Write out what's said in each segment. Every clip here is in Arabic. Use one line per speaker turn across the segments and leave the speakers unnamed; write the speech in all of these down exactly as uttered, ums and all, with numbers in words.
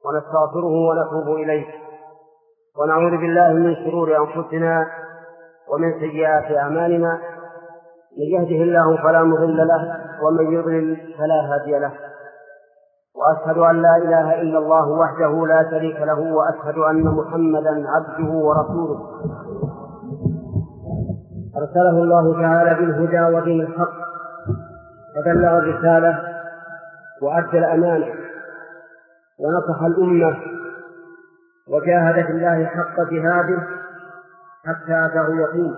ونستغفره ونتوب إليه، ونعوذ بالله من شرور أنفسنا ومن سيئات أعمالنا، من يهده الله فلا مضل له ومن يضلل فلا هادي له، وأشهد أن لا إله إلا الله وحده لا شريك له، وأشهد أن محمدا عبده ورسوله أرسله الله تعالى بالهدى ودين الحق، فبلغ الرسالة وأدى الأمانة ونصح الأمة وجاهد في الله حق جهاده حتى أتاه اليقين،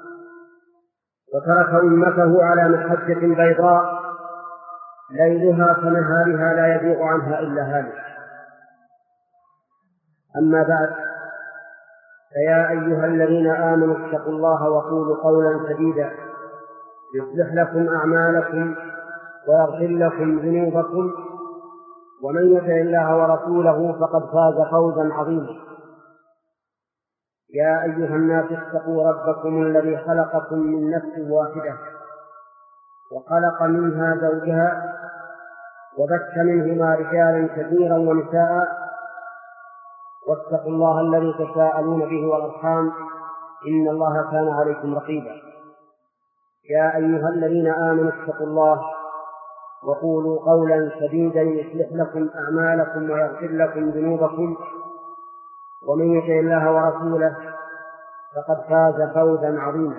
وترك أمته على محجة بيضاء ليلها كنهارها لا يزيغ عنها إلا هالك. أما بعد، فيا أيها الذين آمنوا اتقوا الله وقولوا قولا سديدا يصلح لكم أعمالكم ويغفر لكم ذنوبكم، ومن يطع الله ورسوله فقد فاز فوزا عظيما. يا أيها الناس اتقوا ربكم الذي خلقكم من نفس واحدة وخلق منها زوجها وبث منهما رجالا كثيرا ونساء، واتقوا الله الذي تساءلون به والأرحام إن الله كان عليكم رقيبا. يا أيها الذين آمنوا اتقوا الله وقولوا قولا سديدا يصلح لكم أعمالكم ويغفر لكم ذنوبكم، ومن يطع الله ورسوله فقد فاز فوزا عظيما.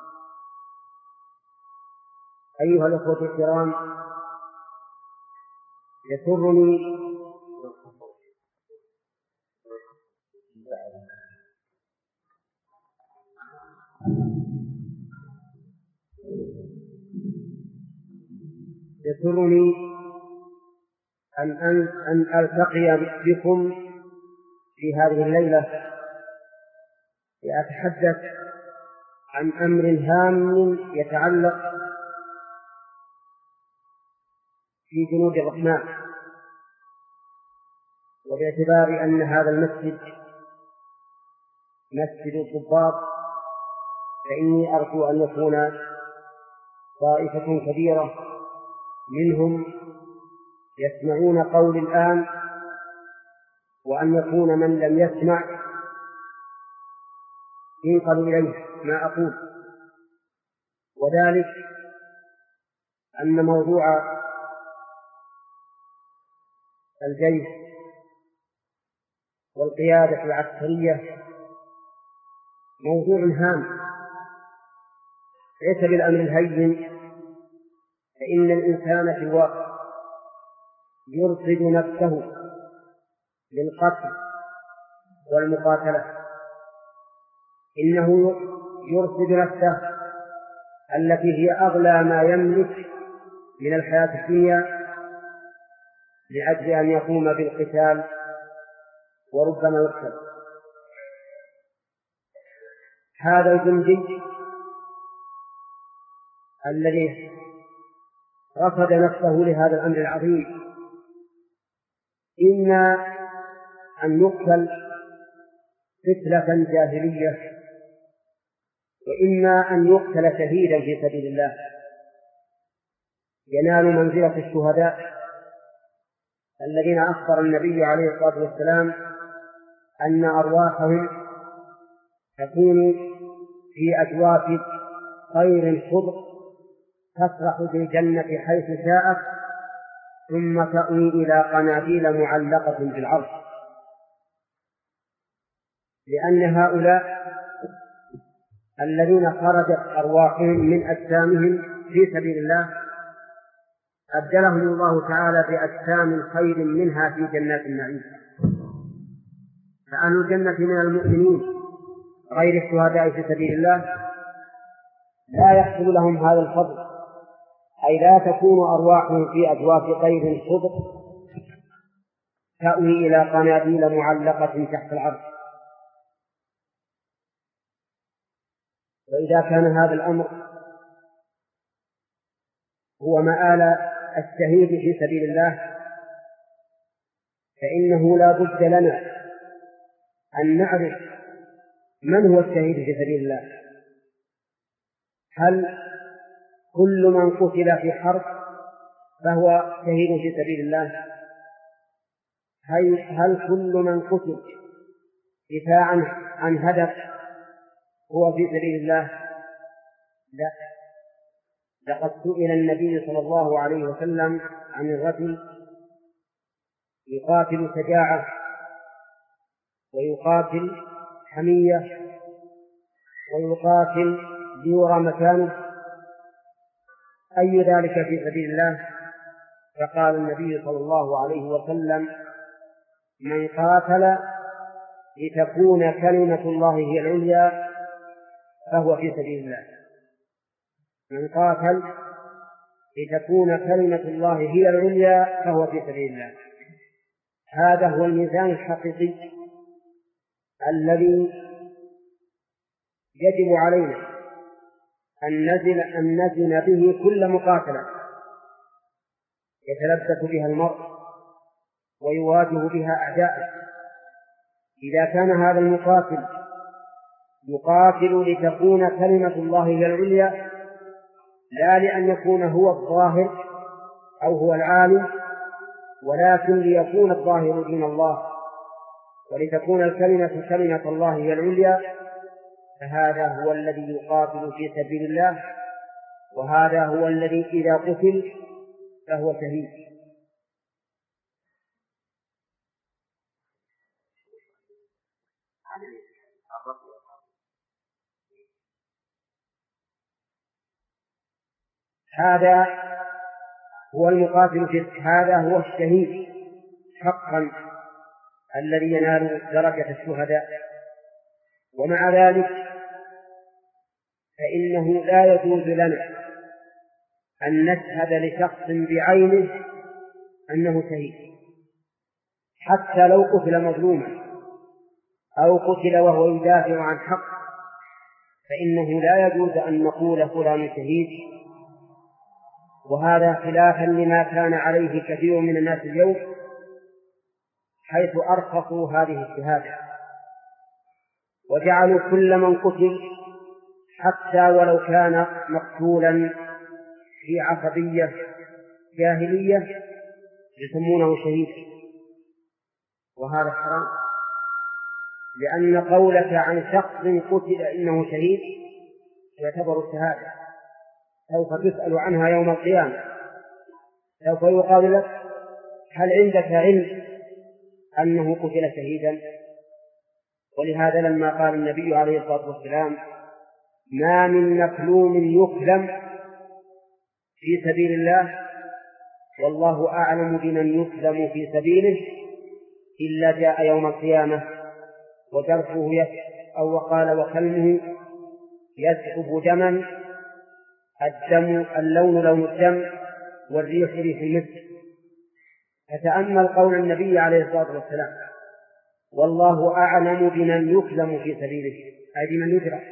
أيها الأخوة الكرام، يسرني يسرني أن أن ألتقي بكم في هذه الليلة لأتحدث عن أمر هام يتعلق في جنود الرحمن، وباعتبار أن هذا المسجد مسجد الضباط، فإني أرجو أن يكون طائفة كبيرة منهم يسمعون قولي الآن، وأن يكون من لم يسمع ينقل إليه ما أقول، وذلك أن موضوع الجيش والقيادة العسكرية موضوع هام ليس بالأمر الهين، فإن الإنسان في الواقع يرصد نفسه للقتل والمقاتلة، إنه يرصد نفسه التي هي أغلى ما يملك من الحياة الدنيا لأجل أن يقوم بالقتال وربما يقتل. هذا الجندي الذي رصد نفسه لهذا الأمر العظيم إما أن يقتل قتلة جاهلية، وإما أن يقتل شهيدا في سبيل الله ينال منزلة الشهداء الذين أخبر النبي عليه الصلاة والسلام أن أرواحهم تكون في أجواف طير خضر تسرح في الجنة حيث شاءت، ثم تأوي إلى قناديل معلقة بالعرش، لأن هؤلاء الذين خرجت أرواحهم من أجسامهم في سبيل الله أبدلهم الله تعالى بأجسام خير منها في جنات النعيم. فأهل الجنة من المؤمنين غير الشهداء في سبيل الله لا يحصل لهم هذا الفضل، أي لا تكون أرواحهم في أجواف طير خضر تأوي إلى قناديل معلقة تحت العرش. وإذا كان هذا الأمر هو مآل الشهيد في سبيل الله، فإنه لا بد لنا أن نعرف من هو الشهيد في سبيل الله. هل كل من قتل في حرب فهو شهيد في سبيل الله؟ هل, هل كل من قتل دفاعا عن هدف هو في سبيل الله؟ لا. لقد سئل النبي صلى الله عليه وسلم عن الرجل يقاتل شجاعة ويقاتل حمية ويقاتل ليرى مكانه، أي ذلك في سبيل الله؟ فقال النبي صلى الله عليه وسلم: من قاتل لتكون كلمة الله هي العليا فهو في سبيل الله. من قاتل لتكون كلمة الله هي العليا فهو في سبيل الله. هذا هو الميزان الحقيقي الذي يجب علينا أن نزل أن نزن به كل مقاتلة يتلبس بها المرء ويواجه بها أعداءه. إذا كان هذا المقاتل يقاتل لتكون كلمة الله هي العليا، لا لأن يكون هو الظاهر أو هو العالم، ولكن ليكون الظاهر دين الله ولتكون الكلمة كلمة الله هي العليا، فهذا هو الذي يقاتل في سبيل الله، وهذا هو الذي إذا قتل فهو شهيد. هذا هو المقاتل في هذا هو الشهيد حقا الذي ينال درجة الشهداء. ومع ذلك فإنه لا يجوز لنا أن نشهد لشخص بعينه أنه شهيد، حتى لو قتل مظلوما أو قتل وهو يدافع عن حق، فإنه لا يجوز أن نقول فلان شهيد. وهذا خلافا لما كان عليه كثير من الناس اليوم، حيث أرخصوا هذه الشهادة وجعلوا كل من قتل حتى ولو كان مقتولا في عصبية جاهلية يسمونه شهيد، وهذا حرام، لأن قولك عن شخص قتل إنه شهيد يعتبر الشهادة، سوف تسأل عنها يوم القيامة. سوف يقال لك: هل عندك علم أنه قتل شهيدا؟ ولهذا لما قال النبي عليه الصلاة والسلام: ما من مكلوم يكلم في سبيل الله والله أعلم بمن يكلم في سبيله إلا جاء يوم القيامة وجرحه أو وقال وكلمه يسحب دما، الدم اللون لون الدم والريح ريح المسك. فتأمل قول النبي عليه الصلاة والسلام: والله أعلم بمن يكلم في سبيله، أي بمن يجرح.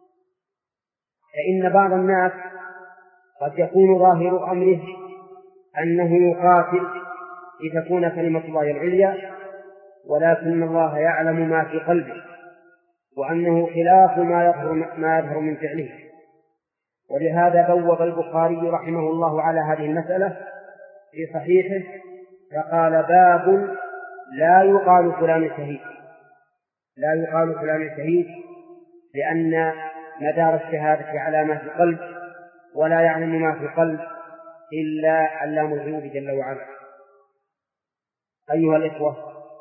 فإن بعض الناس قد يكون ظاهر أمره أنه يقاتل لتكون كلمة الله العليا، ولكن الله يعلم ما في قلبه، وأنه خلاف ما يظهر ما يظهر من فعله. ولهذا بوب البخاري رحمه الله على هذه المسألة في صحيحه فقال: باب لا يقال فلان شهيد. لا يقال فلان شهيد لأن مدار الشهادة على ما في القلب، ولا يعلم ما في القلب إلا علام الغيوب جل وعلا. أيها الإخوة،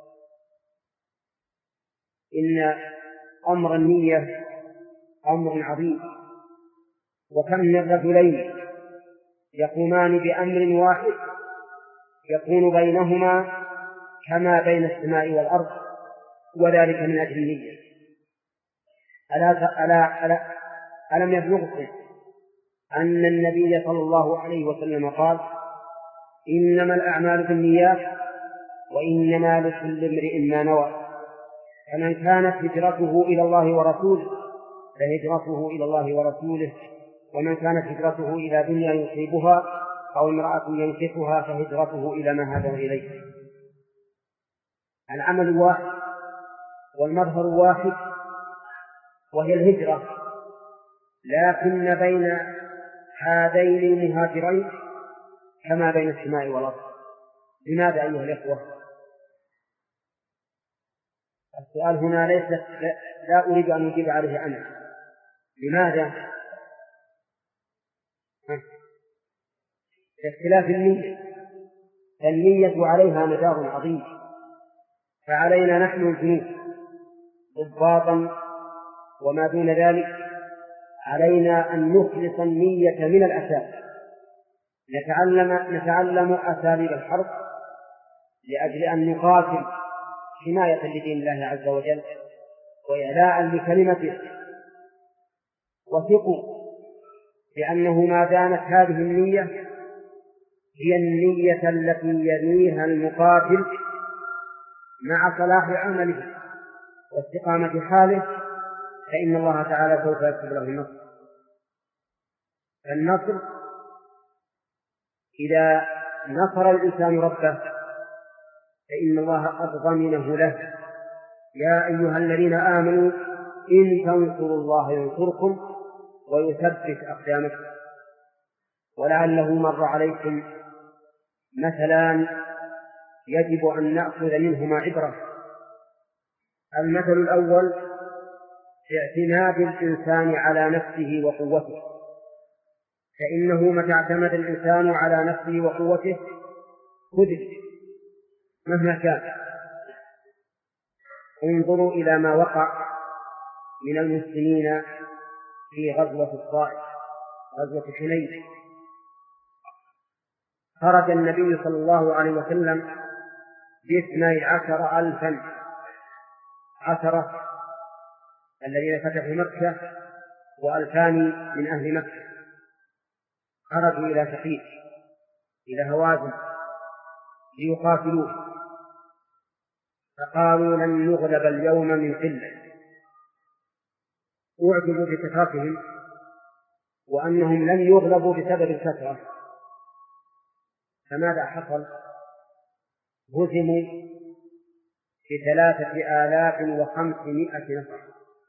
إن أمر النية أمر عظيم، وكم من رجلين يقومان بأمر واحد يكون بينهما كما بين السماء والأرض، وذلك من أجل النية. ألا ألا ألا ألم يبلغكم أن النبي صلى الله عليه وسلم قال: إنما الأعمال بالنيات وإنما لكل امرئ ما نوى، فمن كانت هجرته إلى الله ورسوله فهجرته إلى الله ورسوله، ومن كانت هجرته إلى دنيا يصيبها أو امرأة ينكحها فهجرته إلى ما هاجر إليه. العمل واحد والمظهر واحد وهي الهجرة، لكن بين هذين المهاجرين كما بين السماء والأرض. لماذا أيها الإخوة؟ السؤال هنا ليس لا أريد أن أجيب عليه أنا. لماذا؟ اختلاف النية، النية عليها مدار عظيم، فعلينا نحن الجنود ضباطا وما دون ذلك علينا أن نخلص النية من الأساس، نتعلم نتعلم أساليب الحرب لأجل أن نقاتل حماية لدين الله عز وجل وإعلاء لكلمته، وثقوا بأنه ما دامت هذه النية هي النية التي ينويها المقاتل مع صلاح عمله واستقامة حاله، فإن الله تعالى سوف يكتب له النصر. النصر إذا نصر الإنسان ربه فإن الله قد ضمنه له. يا أيها الذين آمنوا إن تنصروا الله ينصركم ويثبت أقدامكم. ولعله مر عليكم مثلان يجب أن نأخذ منهما عبرة. المثل الأول اعتماد الإنسان على نفسه وقوته، فإنه متى اعتمد الإنسان على نفسه وقوته خذل مهما كان. انظروا إلى ما وقع من المسلمين في غزوة الطائف، غزوة حنين. خرج النبي صلى الله عليه وسلم باثني عشر ألفا، عشرة الذين فتحوا مكة وألفان من أهل مكة، خرجوا إلى ثقيف إلى هوازن ليقاتلوه، فقالوا لن نغلب اليوم من قلة. أعجبوا بكثرتهم وأنهم لم يغلبوا بسبب الكثرة، فماذا حصل؟ هزموا بثلاثة آلاف وخمسمائة نفر.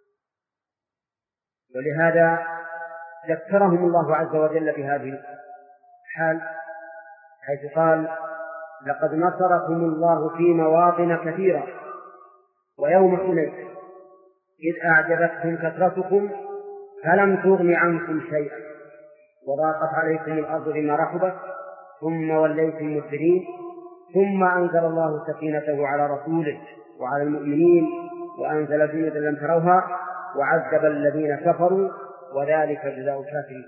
ولهذا ذكرهم الله عز وجل بهذه الحال حيث قال لقد نصركم الله في مواطن كثيرة ويوم حنين إذ أعجبتكم كثرتكم فلم تغن عنكم شيئا وضاقت عليكم الأرض بما رحبت ثم وليتم مدبرين ثم أنزل الله سكينته على رسوله وعلى المؤمنين وأنزل جنودا لم تروها وعذب الذين كفروا وذلك جزاء الكافرين.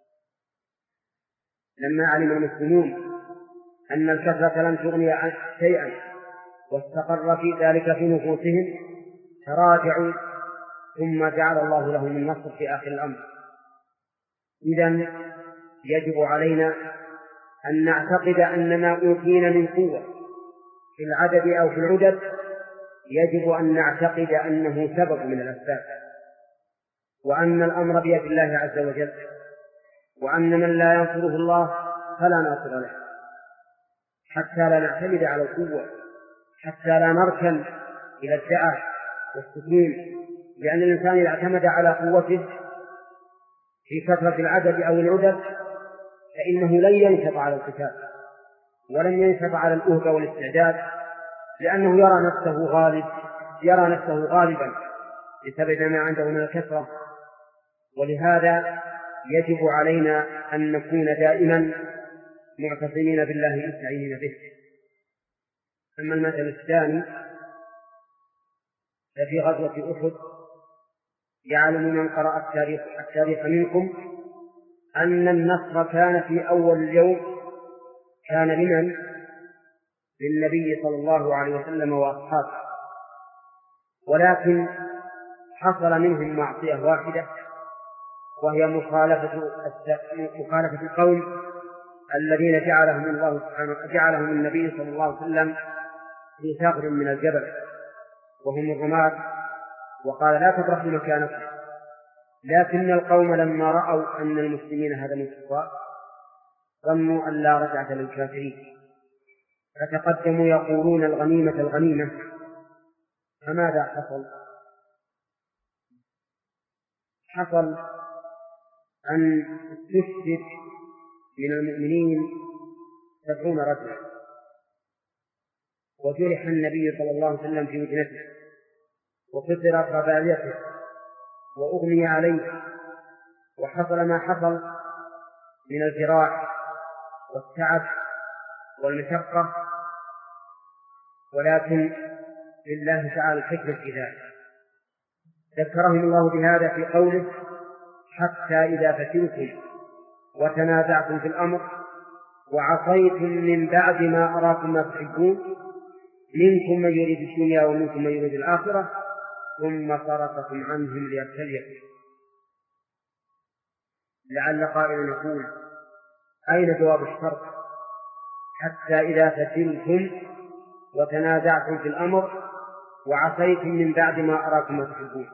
لما علم المسلمون أن الكثرة لم تغني عن شيئا واستقر في ذلك في نفوسهم تراجعوا، ثم جعل الله لهم النصر في آخر الأمر. إذن يجب علينا أن نعتقد أن ما أوتينا من قوة في العدد أو في العدد يجب أن نعتقد أنه سبب من الأسباب، وأن الأمر بيد الله عز وجل، وأن من لا ينصره الله فلا ناصر له، حتى لا نعتمد على القوة، حتى لا نركن إلى الدعة والسكين، لأن الإنسان إذا اعتمد على قوته في كثرة العدد أو العدد فإنه لن ينشط على القتال ولن ينشط على الأهبة والاستعداد، لأنه يرى نفسه غالب يرى نفسه غالبا بسبب ما عنده من الكثرة. ولهذا يجب علينا أن نكون دائما معتصمين بالله مستعينين به. أما المثل الثاني ففي غزوة أحد يعلم من قرأ التاريخ, التاريخ منكم أن النصر كان في أول اليوم كان لمن؟ للنبي صلى الله عليه وسلم وأصحابه، ولكن حصل منهم معصية واحدة وهي مخالفة مخالفة القوم الذين جعلهم الله سبحانه جعلهم النبي صلى الله عليه وسلم في ثغر من الجبل وهم الرماة، وقال لا تبرحوا مكانكم. لكن القوم لما رأوا أن المسلمين هدموا الكفار ظنوا أن لا رجعة للكافرين فتقدموا يقولون الغنيمة الغنيمة. فماذا حصل؟ حصل أن تشهد من المؤمنين سبعون رجلا، وجرح النبي صلى الله عليه وسلم في وجنته وكثرت رباعيته وأغني عليه وحصل ما حصل من الجراح والتعب والمشقة، ولكن لله تعالى الحكمة في ذلك. ذكرهم الله بهذا في قوله: حتى إذا فتنتم وتنازعتم في الأمر وعصيتم من بعد ما أراكم ما تحبون منكم من يريد الدنيا ومنكم من يريد الآخرة ثم صرفكم عنهم ليبتليكم. لعل قائل يقول: أين جواب الشرط حتى إذا فتنتم وتنازعتم في الأمر وعصيتم من بعد ما أراكم ما تحبون؟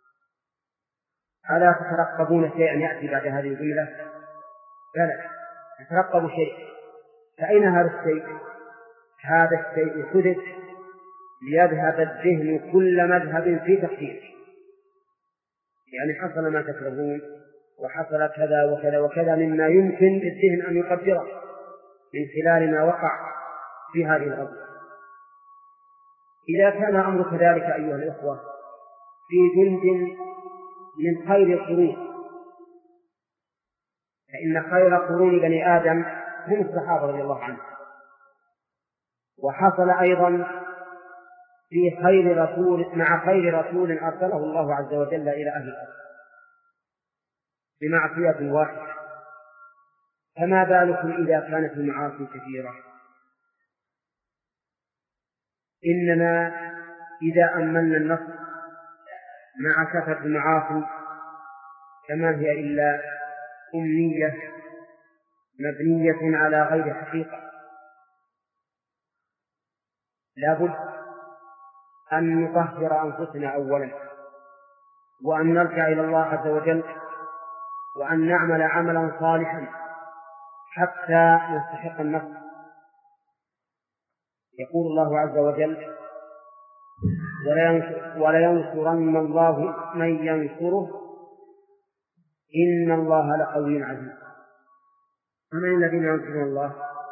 ألا تترقبون شيئا يأتي بعد هذه الجملة؟ بلى، تترقبوا شيء. فأين هذا الشيء؟ هذا الشيء حدث ليذهب الذهن كل مذهب في تقديره، يعني حصل ما تكرهون وحصل كذا وكذا وكذا مما يمكن للذهن أن يقدره من خلال ما وقع في هذه الغزوة. إذا كان الأمر كذلك أيها الإخوة في جند من خير القرون، فإن خير قرون بني آدم هم الصحابة رضي الله عنهم، وحصل أيضا في خير رسول مع خير رسول أرسله الله عز وجل إلى أهل الأرض بمعصية واحدة، فما بالكم إذا كانت المعاصي كثيرة؟ إننا إذا أملنا النصر مع كثرة المعاصي فما هي إلا أمنية مبنية على غير حقيقة. لابد أن نطهر أنفسنا أولا، وأن نرجع إلى الله عز وجل، وأن نعمل عملا صالحا حتى نستحق النصر. يقول الله عز وجل: ولينصرن الله من ينصره إن الله لقوي عزيز. فمن الذين ينصرون الله؟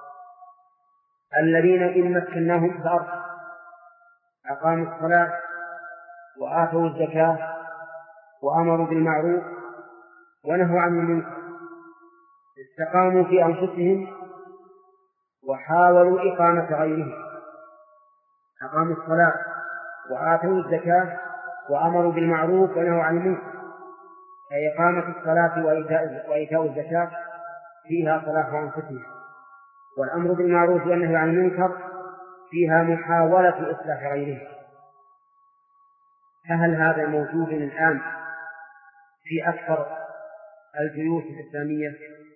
الذين إن مكناهم في الأرض أقاموا الصلاة وآتوا الزكاة وأمروا بالمعروف ونهوا عن المنكر، استقاموا في أنفسهم وحاولوا إقامة غيرهم، أقاموا الصلاة وآتوا الزكاة وأمروا بالمعروف ونهوا عن المنكر. أي إقامة الصلاة وإيتاء الزكاة فيها صلاح أنفسهم، والأمر بالمعروف والنهي عن المنكر فيها محاولة إصلاح غيرهم. فهل هذا موجود الآن في أكثر الجيوش الإسلامية؟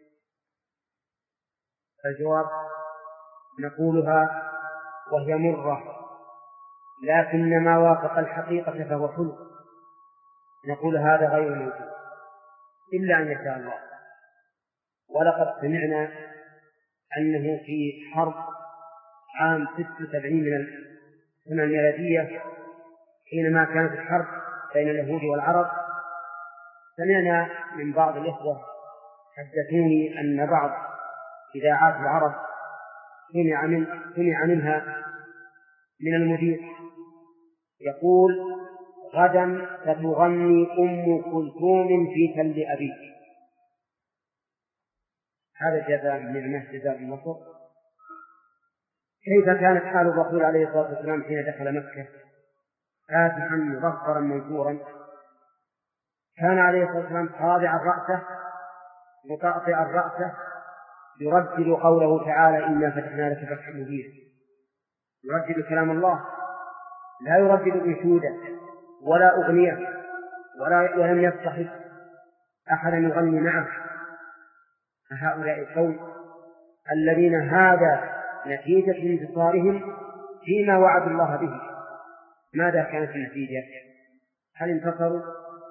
الجواب: نقولها وهي مرة، لكن ما وافق الحقيقة فهو حلو. نقول هذا غير موجود إلا أن يشاء الله. ولقد سمعنا أنه في حرب عام ست وسبعين من السنة الميلادية، حينما كانت الحرب بين اليهود والعرب، سمعنا من بعض الإخوة حدثوني أن بعض إذاعات العرب سمع, من سمع منها من المدير يقول: غدا ستغني أم كلثوم في تل أبيك. هذا جزاء النعمة، جزاء النصر. كيف كانت حال الرسول عليه الصلاة والسلام حين دخل مكة؟ فاتحا مظفرا منصورا، كان عليه الصلاة والسلام خاضعا رأسه مطأطئا رأسه يردد قوله تعالى: إنا فتحنا لك فتحا مبينا. يردد كلام الله، لا يردد انشودا ولا أغنية ولا ولم يصطحب أحدا يغني معه. هؤلاء القوم الذين هذا نتيجة انتصارهم فيما وعد الله به، ماذا كانت النتيجة؟ هل انتصروا؟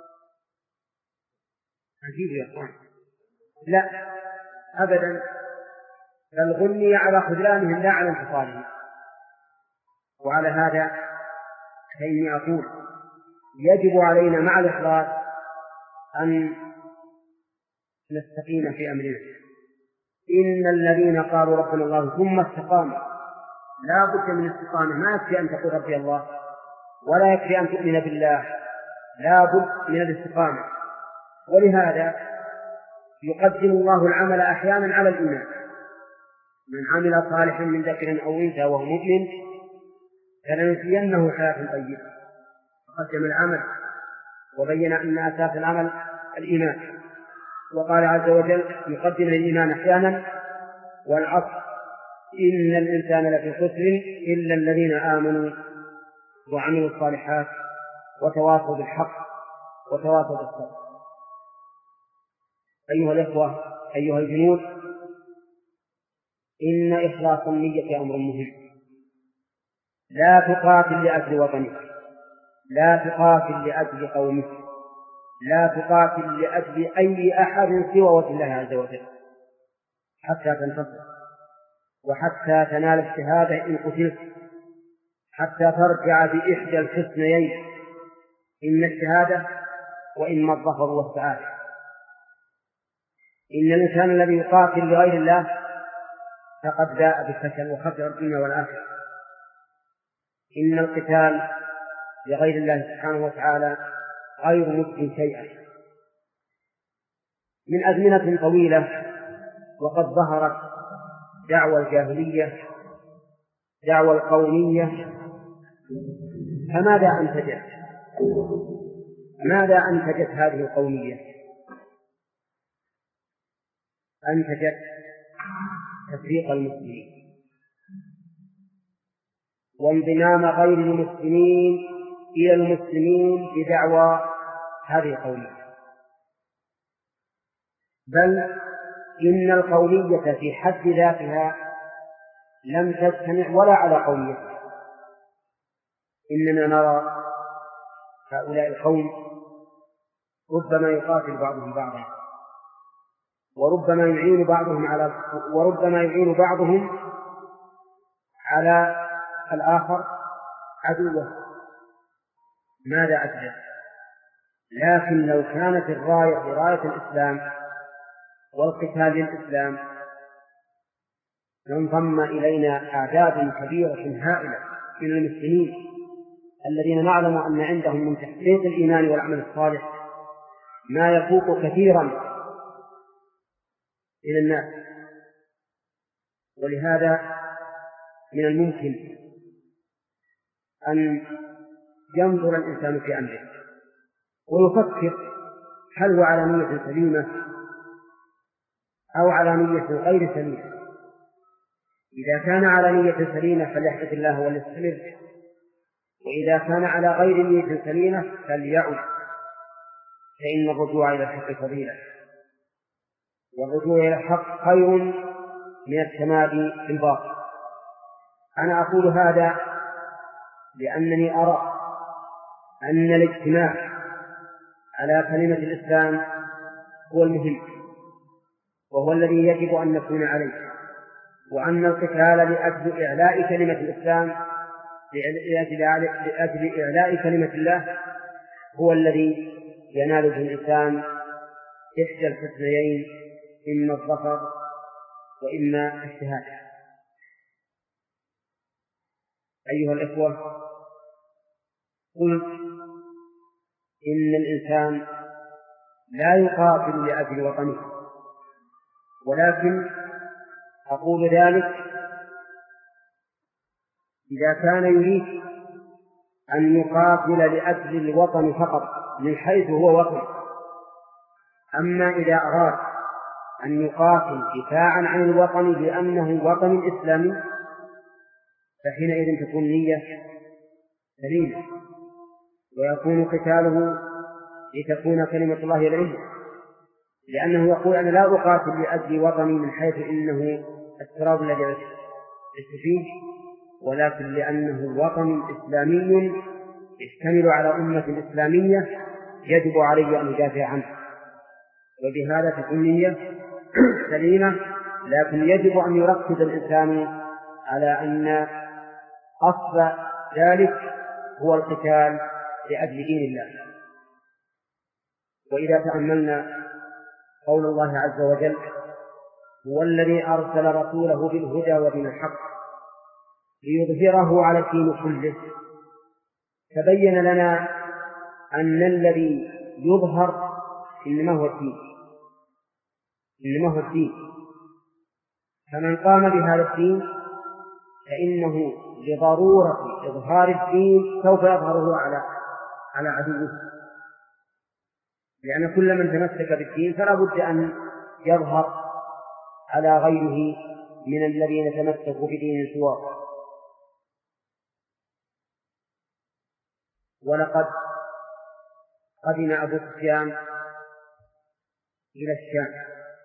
عجيب يا أخوان، لا أبدا، بل غني على خذلانهم لا على انتصارهم. وعلى هذا فإني أقول: يجب علينا مع الإخلاص أن نستقيم في أمرنا. إن الذين قالوا ربنا الله ثم استقاموا، لا بد من استقامة. ما يكفي أن تقول ربي الله، ولا يكفي أن تؤمن بالله، لا بد من الاستقامة. ولهذا يقدم الله العمل أحيانا على الإيمان. من عمل صالحا من ذكر أو أنثى وهو مؤمن فلنحيينه حياة طيبة، فقدم العمل وبين أن أساس العمل الإيمان. وقال عز وجل يقدم الإيمان أحيانا: والعصر إن الإنسان لفي خسر إلا الذين آمنوا وعملوا الصالحات وتواصوا بالحق وتواصوا بالصبر. أيها الإخوة، أيها الجنود، إن إخلاص النية أمر مهم. لا تقاتل لأجل وطنك، لا تقاتل لأجل قومك، لا تقاتل لأجل أي أحد سوى وجه الله عز وجل حتى تنتصر وحتى تنال الشهادة إن قتلت، حتى ترجع بإحدى الحسنيين: إما الشهادة وإما الظفر والسعادة. إن الإنسان الذي يقاتل لغير الله فقد باء بالفشل وخسر الدنيا والآخرة. إن القتال لغير الله سبحانه وتعالى غير مجد شيئا. من أزمنة طويلة وقد ظهرت دعوى الجاهلية، دعوى القومية، فماذا أنتجت؟ ماذا أنتجت هذه القومية؟ أنتجت تفريق المسلمين وانضمام غير المسلمين إلى المسلمين بدعوى هذه القومية. بل إن القومية في حد ذاتها لم تجتمع ولا على قومية. إننا نرى هؤلاء القوم ربما يقاتل بعضهم بعضا، وربما يعين بعضهم على وربما يعين بعضهم على الآخر عدوه. ماذا أجل؟ لكن لو كانت الراية راية الإسلام والقتال للإسلام لانضم إلينا أعداد كبيرة هائلة من المسلمين الذين نعلم أن عندهم من تحقيق الإيمان والعمل الصالح ما يفوق كثيرا إلى الناس. ولهذا من الممكن أن ينظر الإنسان في أمره ويفكر هل هو على نية سليمة أو على نية غير سليمة. إذا كان على نية سليمة فليحمد الله وليستمر، وإذا كان على غير نية سليمة فليعد، فإن الرجوع إلى الحق فضيلة، والرجوع إلى الحق خير من التمادي في الباطل. أنا أقول هذا لأنني أرى أن الاجتماع على كلمة الإسلام هو المهم، وهو الذي يجب أن نكون عليه، وأن القتال لأجل إعلاء كلمة الإسلام لأجل إعلاء كلمة الله هو الذي ينال به الإنسان إحدى الحسنيين: إما الظفر وإما الشهادة. أيها الإخوة، قلت إن الإنسان لا يقاتل لأجل وطنه، ولكن أقول ذلك إذا كان يريد أن يقاتل لأجل الوطن فقط من حيث هو وطن. أما إذا أراد أن يقاتل دفاعا عن الوطن لأنه وطن إسلامي فحينئذ تكون نية سليمة، ويكون قتاله لتكون كلمة الله العليا، لأنه يقول أنا لا أقاتل لأجل وطني من حيث إنه التراب الذي عشت فيه، ولكن لأنه وطن إسلامي يشتمل على أمة إسلامية يجب علي أن يدافع عنه. وبهذا تكون نية سليمة، لكن يجب أن يركز الإنسان على أن أصل ذلك هو القتال لأجل دين الله. وإذا تأملنا قول الله عز وجل: هو الذي أرسل رسوله بالهدى ودين الحق ليظهره على الدين كله تبين لنا أن الذي يظهر إنما هو الدين، إنما هو الدين. فمن قام بهذا الدين فإنه لضرورة إظهار الدين سوف يظهره على على عدوه، لأن كل من تمسك بالدين فلا بد أن يظهر على غيره من الذين تمسكوا بدين سواه. ولقد قدم أبو سفيان إلى الشام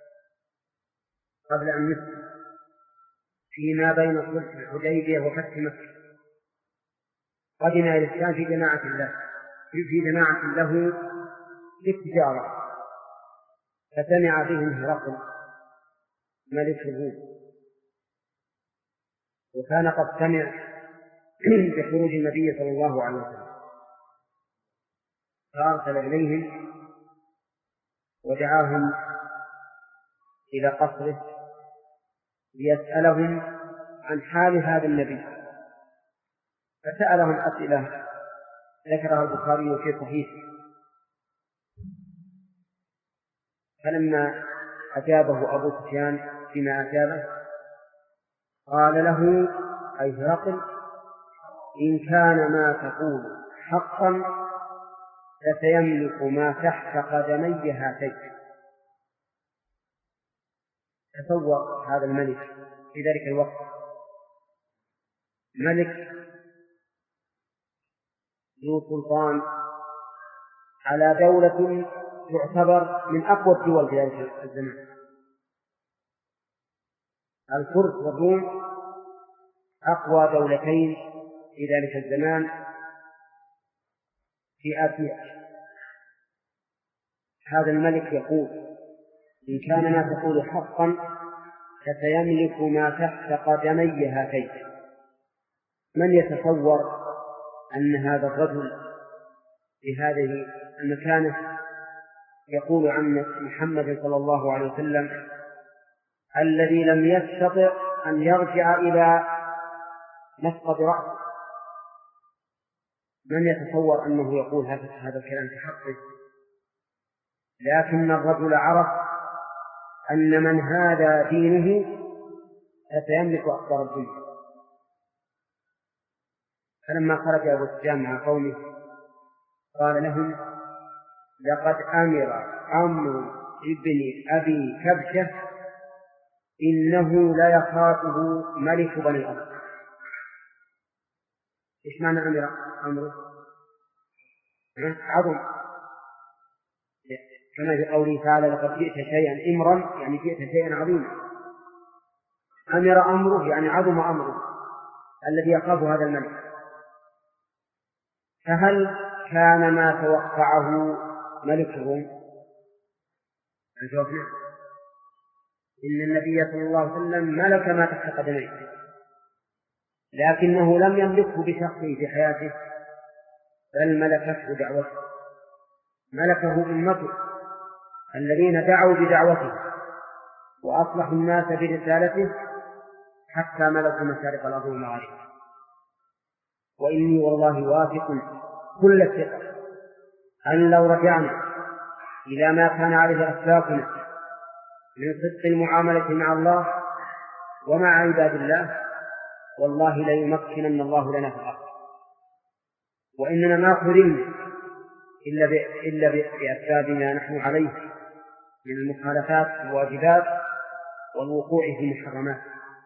قبل أن يسلم فيما بين صلح الحديبية وفتح مكة، قدم إلى الشام في جماعة له في جماعة له للتجارة، فسمع بهم هرقل ملك الروم، وكان قد سمع بخروج النبي صلى الله عليه وسلم، فأرسل إليهم ودعاهم إلى قصره ليسألهم عن حال هذا النبي، فسألهم أسئلة ذكرها البخاري في صحيحه. فلما أجابه أبو سفيان فيما أجابه قال له أي هرقل: إن كان ما تقول حقا فسيملك ما تحت قدمي هاتين. تصور هذا الملك في ذلك الوقت، ملك ذو سلطان على دولة تعتبر من أقوى الدول في ذلك الزمان. الفرس والروم أقوى دولتين في ذلك الزمان في آسيا. هذا الملك يقول: إن كان ما تقول حقا فسيملك ما تحت قدمي هاتين. من يتصور أن هذا الرجل بهذه المكانة يقول عن محمد صلى الله عليه وسلم الذي لم يستطع أن يرجع إلى مسقط رأسه، من يتصور أنه يقول هذا الكلام في حقه؟ لكن الرجل عرف أن من هذا دينه فسيملك أقدار الدنيا. فلما خرج أبو سفيان مع قومه قال لهم: لقد أمر عمرو ابن أبي كبشة إنه لا يخافه ملك بني الأرض. إيش معنى أمر عمرو؟ عظم، كما في قوله تعالى: لقد جئت شيئا إمرا، يعني جئت شيئا عظيما. أمر أمره يعني عظم أمره الذي يخاف هذا الملك. فهل كان ما توقعه ملك الروم؟ الجواب نعم، إن النبي صلى الله عليه وسلم ملك ما تحت قدميه، لكنه لم يملكه بشخصه في حياته، بل ملكته دعوته، ملكه أمته الذين دعوا بدعوته وأصلحوا الناس برسالته حتى ملكوا مشارق الأرض ومغاربها. وإني والله واثق كل الثقة أن لو رجعنا إلى ما كان عليه أسلافنا من صدق المعاملة مع الله ومع عباد الله والله ليمكنن الله لنا في الأرض، وإننا ما خذلنا إلا إلا بأسبابنا نحن عليه من المخالفات والواجبات والوقوع في المحرمات،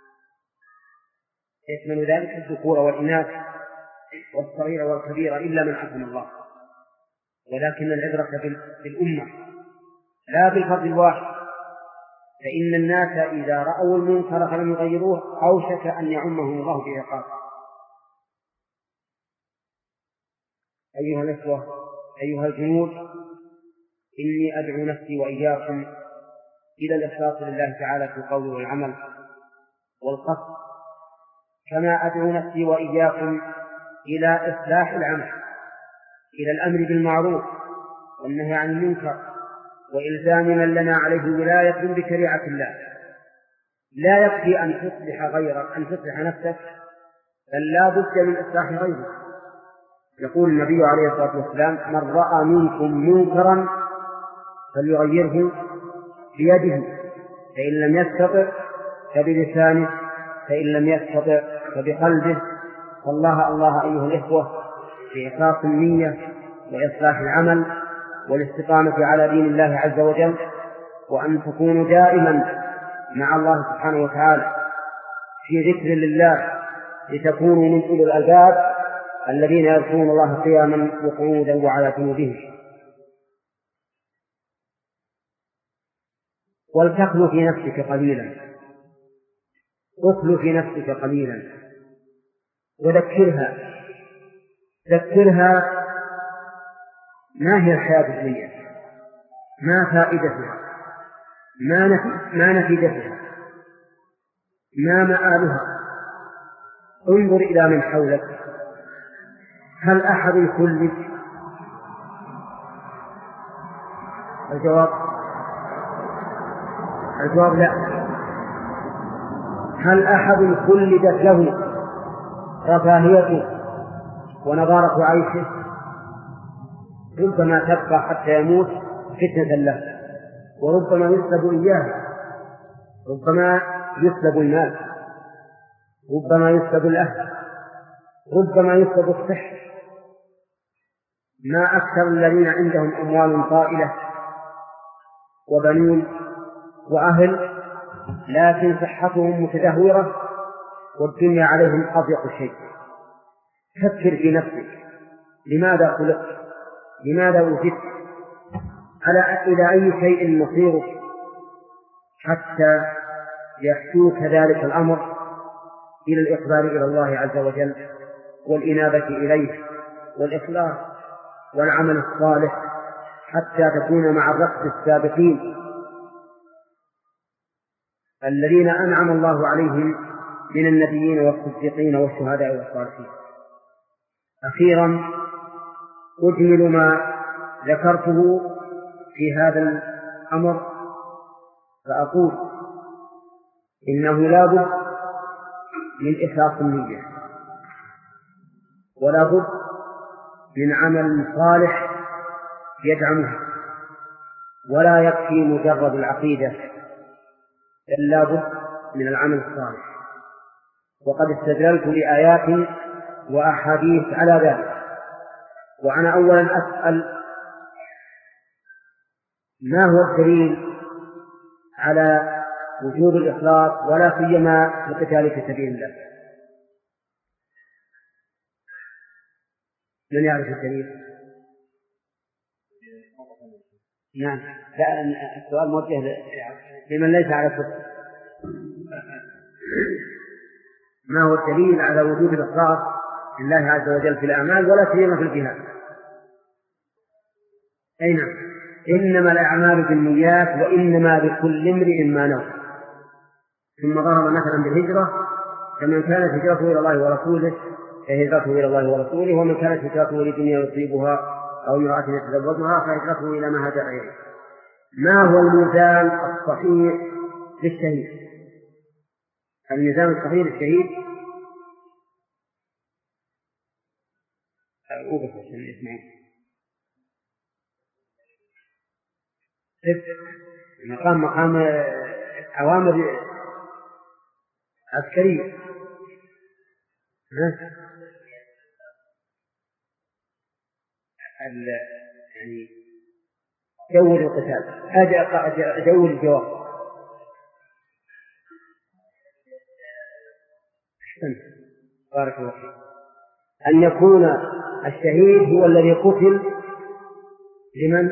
يشمل ذلك الذكور والإناث والصغير والكبير إلا من عصم الله. ولكن العبرة بالأمة لا بالفرد الواحد، فإن الناس إذا رأوا المنكر فلم يغيروه أوشك أن يعمهم الله بعقابه. أيها الأخوة، أيها الجنود، إني أدعو نفسي وإياكم إلى الإخلاص لله تعالى في القول والعمل والقصد، كما أدعو نفسي وإياكم إلى إصلاح العمل، إلى الأمر بالمعروف والنهي عن المنكر، وإلزام من لنا عليه ولاية بشريعة الله. لا يكفي أن تصلح غيرك، أن تصلح نفسك، بل لا بد من إصلاح غيرك، يقول النبي عليه الصلاة والسلام: من رأى منكم منكرا فليغيره بيده، فإن لم يستطع فبلسانه، فإن لم يستطع فبقلبه. فالله الله أيها الإخوة في إخلاص النية وإصلاح العمل والاستقامة على دين الله عز وجل، وأن تكونوا دائما مع الله سبحانه وتعالى في ذكر لله، لتكونوا من أولي الألباب الذين يذكرون الله قياما وقعودا وعلى جنوبهم. ولتخلو في نفسك قليلا، اخلو في نفسك قليلا وذكرها ذكرها ما هي الحياة الدنيا، ما فائدتها، ما نتيجتها، ما مآلها. انظر إلى من حولك، هل أحد خلد؟ الجواب الجواب لا. هل أحد خلدت له رفاهيته ونظارة عيشه؟ ربما تبقى حتى يموت فتنة له، وربما يسلب إياه، ربما يسلب المال، ربما يسلب الأهل، ربما يسلب الصحة. ما أكثر الذين عندهم أموال طائلة وبنون وأهل لكن صحتهم متدهورة والدنيا عليهم أضيق شيء. فكر في نفسك، لماذا خلقت؟ لماذا وجدت؟ على إلى أي شيء مصيرك حتى يحشوك ذلك الأمر إلى الإقبال إلى الله عز وجل والإنابة إليه والإخلاص والعمل الصالح، حتى تكون مع الركب السابقين الذين أنعم الله عليهم من النبيين والصديقين والشهداء والصالحين. أخيرا أجمل ما ذكرته في هذا الأمر، فأقول إنه لا بد من إخلاص النية، ولا بد من عمل صالح يدعمه، ولا يكفي مجرد العقيدة، بل لا بد من العمل الصالح. وقد استدللت بآيات وأحاديث على ذلك. وأنا أولا أسأل: ما هو الدليل على وجوب الإخلاص ولا سيما في القتال في سبيل الله؟ من يعرف الدليل؟ نعم، لا، السؤال موجه لمن ليس على كتب. ما هو الدليل على وجوب الإخلاص لله عز وجل في الأعمال ولا سيما في الجهاد؟ أي نعم، إنما الأعمال بالنيات وإنما لكل امرئ ما نوى. ثم ضرب مثلا بالهجرة: فمن كانت هجرته إلى الله ورسوله فهجرته إلى الله ورسوله، ومن كانت هجرته لدنيا يصيبها أو امرأة يتزوجها فهجرته إلى ما هاجر إليه. ما هو الميزان الصحيح للشهيد؟ الميزان الصحيح للشهيد أوقف عشان يسمعون. مقام مقام أوامر عسكرية، يعني جو القتال، هذا جو الجواب. بارك الله فيك. أن يكون الشهيد هو الذي قتل لمن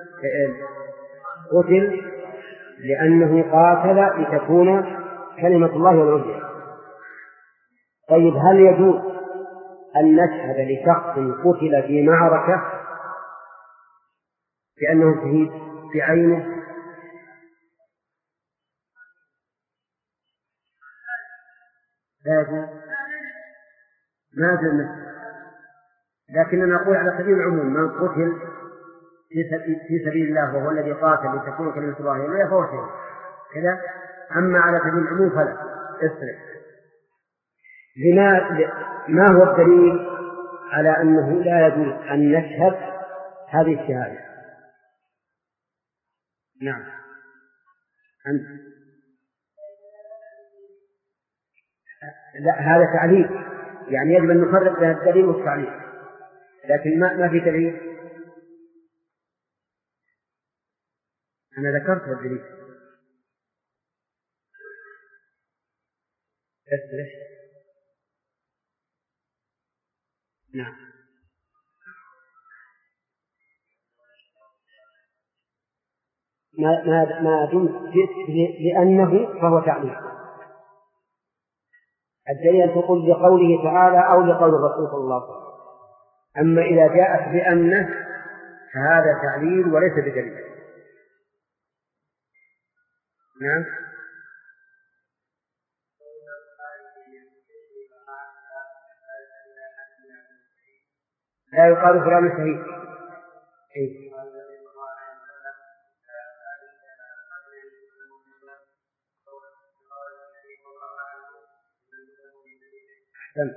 قتل لأنه قاتل لتكون كلمة الله العليا. طيب، هل يجوز أن نشهد لشخص قتل في معركة بأنه شهيد في عينه؟ لا يجوز، ما أدري، لكننا نقول على سبيل العموم: من قتل في سبيل الله وهو الذي قاتل لتكون كلمة الله العليا فهو شهيد كذا. أما على سبيل العموم فلا. اسرع. ما هو الدليل على أنه لا يجوز أن نشهد هذه الشهادة. نعم. أنت. لا، هذا تعليل، يعني يجب أن نفرق بين الدليل والتعليل، لكن ما ما في دليل. أنا ذكرت الدليل بس ليش؟ نعم. ما ما ما دمت لأنه فهو تعليل. الدليل أن تقول لقوله تعالى أو لقول الرسول صلى الله عليه وسلم. أما إذا جاءت بأنه فهذا تعليل وليس بدليل. نعم. لا يقال فلان شهيد. إيه؟ أحسن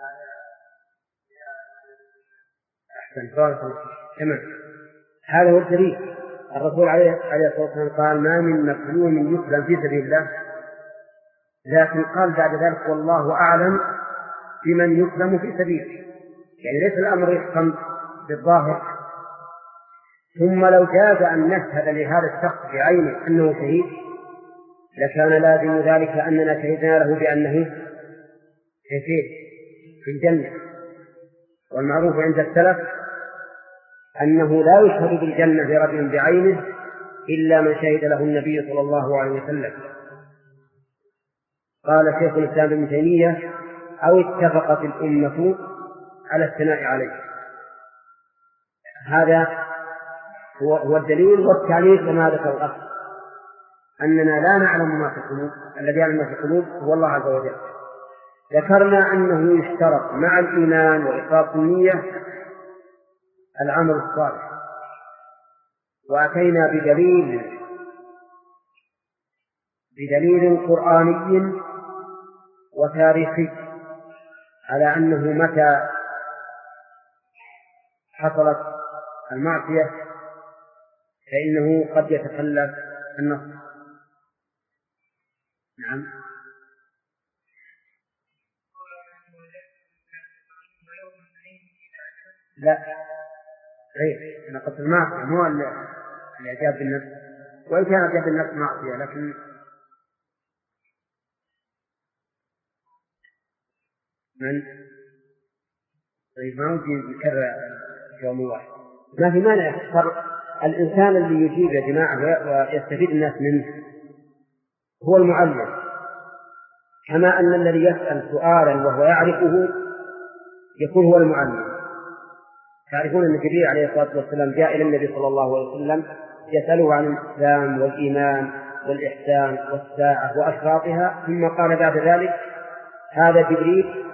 أحسن بارك الله فيك. تمام. هذا هو الدليل. الرسول عليه الصلاة والسلام قال ما من مظلوم يسلم في سبيل الله، لكن قال بعد ذلك والله أعلم بمن يسلم في سبيله، يعني ليس الأمر يحكم بالظاهر. ثم لو جاز أن نشهد لهذا الشخص بعينه أنه شهيد لكان لازم ذلك أننا شهدنا له بأنه شهيد في الجنة. والمعروف عند السلف أنه لا يشهد بالجنة لرجل بعينه إلا من شهد له النبي صلى الله عليه وسلم. قال شيخ الإسلام ابن تيمية أو اتفقت الأمة على الثناء عليه. هذا هو, هو الدليل والتعليل كما ذكر الأخ، أننا لا نعلم ما في القلوب، الذي يعلم ما في القلوب هو الله عز وجل. ذكرنا أنه يشترط مع الإيمان وإخلاص النية العمل الصالح، وأتينا بدليل بدليل قرآني وتاريخي على أنه متى حصلت المعصية فإنه قد يتخلف النص. نعم. لا غير، أنا قلت المعصية مو الإعجاب بالنفس، وإن كان إعجاب بالنفس معصية لكن من طيب ما ودي نكرر يوم واحد. ما في مانع يختار الإنسان اللي يجيب يا جماعة ويستفيد الناس منه هو المعلم، كما أن الذي يسأل سؤالا وهو يعرفه يكون هو المعلم. تعرفون أن جبريل عليه الصلاة والسلام جاء إلى النبي صلى الله عليه وسلم يسأله عن الإسلام والإيمان والإحسان والساعة وأشراطها، ثم قال بعد ذلك هذا جبريل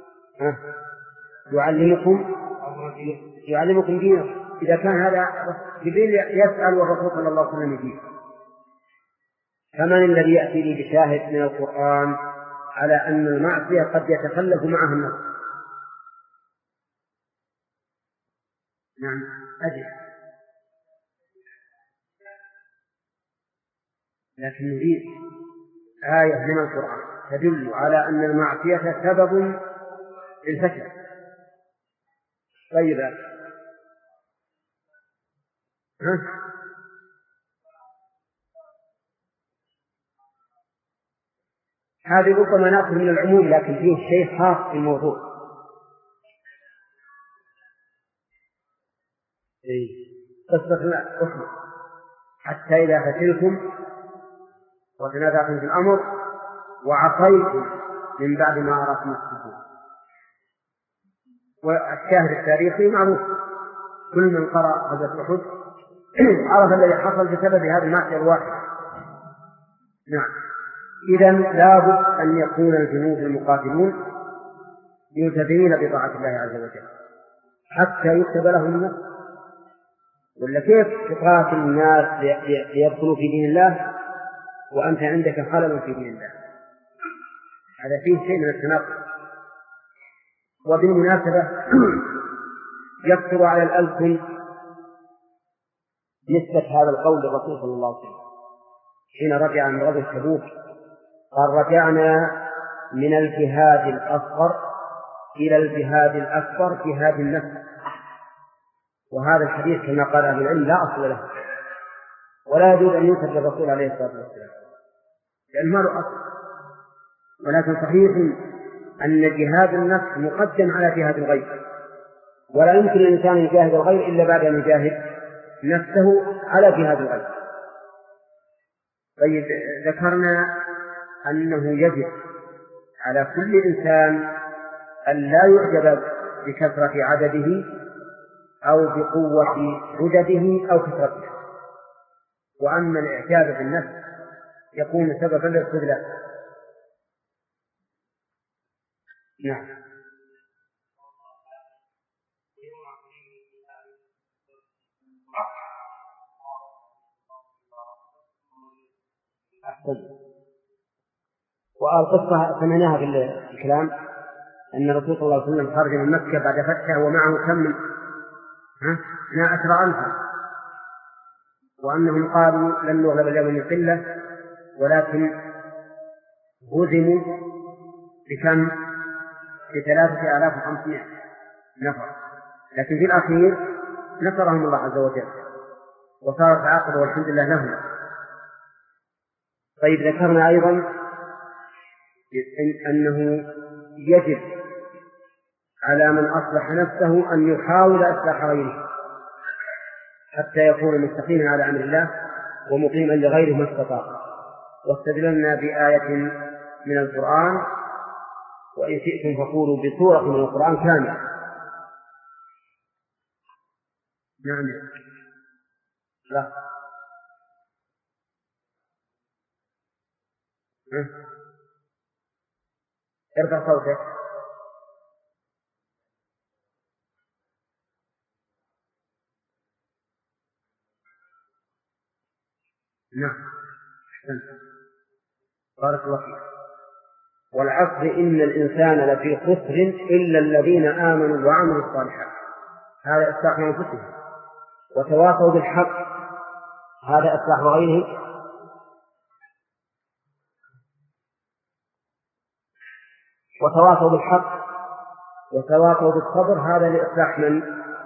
يعلمكم يعلمكم دينكم. إذا كان هذا جبريل يسأل والرسول صلى الله عليه وسلم يجيب، فمن الذي يأتي لي بشاهد من القرآن على أن المعصية قد يتخلف معها النص؟ نعم أجل، لكن نريد آية من القرآن تدل على أن المعصية سبب للفشل. طيب ها؟ هذه ربما نأخذ من العموم لكن فيه شيء خاص في الموضوع. قصة أخرى حتى إذا فتلتم وتنازعتم في الأمر وعصيتم من بعد ما أراكم السجود. والشاهد التاريخي معروف، كل من قرأ غزوة أحد عرف الذي حصل بسبب هذه المعصية الواحدة. نعم. إذن لابد أن يكون الجنود المقاتلون ملتزمين بطاعة الله عز وجل حتى يكتب لهم النصر، ولا كيف تقاتل الناس ليدخلوا في دين الله وأنت عندك خلل في دين الله؟ هذا فيه شيء من التناقض. وبالمناسبة يكثر على الألسن نسبة هذا القول للرسول صلى الله عليه وسلم حين رجع من غزوة تبوك قال رجعنا من الجهاد الأصغر إلى الجهاد الأكبر جهاد النفس. وهذا الحديث كما قال أهل العلم لا أصل له ولا يجوز أن ينسب للرسول عليه الصلاة والسلام لأنه ما له أصل، ولكن صحيح أن جهاد النفس مقدم على جهاد الغير، ولا يمكن الإنسان أن يجاهد الغير إلا بعد أن يجاهد نفسه على جهاد الغير. طيب ذكرنا أنه يجب على كل إنسان أن لا يعجب بكثرة عدده أو بقوة عدده أو كثرته، وأن الإعجاب بالنفس يكون سببا للخذلان. نعم. أحسن. والقصة سمعناها في الكلام أن الرسول صلى الله عليه وسلم خرج من مكة بعد فتحه ومعه كم من ها اثنا ألفا، وأنهم قالوا لن نغلب اليوم من قلة، ولكن هزموا بكم؟ بثلاثة آلاف وخمسمائة نفر، لكن في الأخير نصرهم الله عز وجل وصارت عاقبة والحمد لله لهم. طيب ذكرنا أيضا أنه يجب على من أصلح نفسه أن يحاول إصلاح غيره حتى يكون مستقيما على أمر الله ومقيما لغيره ما استطاع. واستدللنا بآية من القرآن، وإن شئتم فقولوا بسورة من القرآن كاملة. نعم. لا ارفع صوتك. نعم. بارك الله فيك. والعصر إن الإنسان لفي خسر إلا الذين آمنوا وعملوا الصالحات، هذا إصلاح أنفسهم، وتواصوا بالحق، هذا إصلاح غيره، وتواصوا بالحق وتواصوا بالصبر، هذا لإصلاح من؟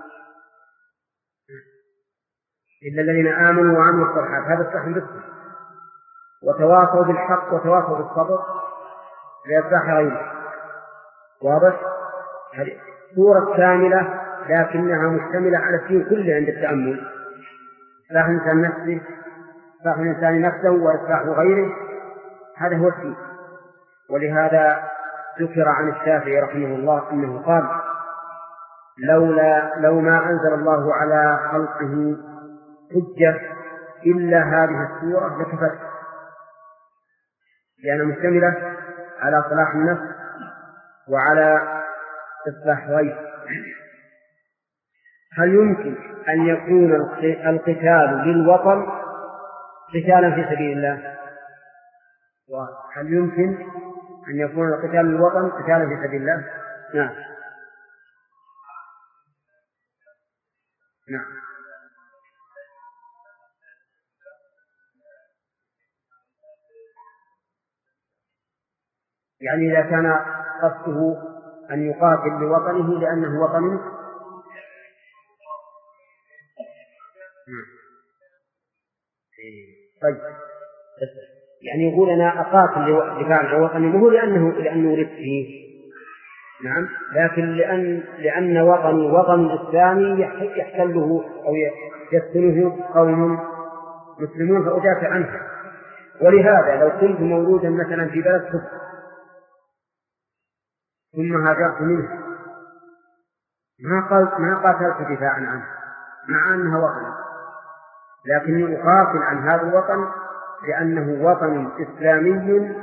إلا الذين آمنوا وعملوا الصالحات، هذا إصلاح أنفسهم. وتواصوا بالحق وتواصوا بالصبر لإصلاح غيره. واضح؟ هذه سورة كاملة لكنها مشتملة على الدين كله عند التأمل. إصلاح الإنسان نفسه، إصلاح الإنسان نفسه وإصلاح غيره، هذا هو الدين. ولهذا ذكر عن الشافعي رحمه الله أنه قال لولا لو ما أنزل الله على خلقه حجة إلا هذه السورة لكفت، لأنها مشتملة على صلاح النفس وعلى إصلاح غيره. هل يمكن أن يكون القتال للوطن قتالا في سبيل الله؟ هل يمكن أن يكون القتال للوطن قتالا في سبيل الله؟ نعم. نعم. يعني إذا كان قصده أن يقاتل لوطنه لأنه وطن. طيب يعني يقول أنا أقاتل لدفاع عن وطني مو لأنه لأنه ولدت فيه، نعم، لكن لأن لأن وطني وطن إسلامي يحتله أو يسكنه قوم مسلمون فأدافع عنه. ولهذا لو كنت مولودا مثلا في بلد كفر ثم هاجرت منه ما قلت ما قاتلت دفاعا عنه مع أنها وطن، لكني أقاتل عن هذا الوطن لأنه وطن إسلامي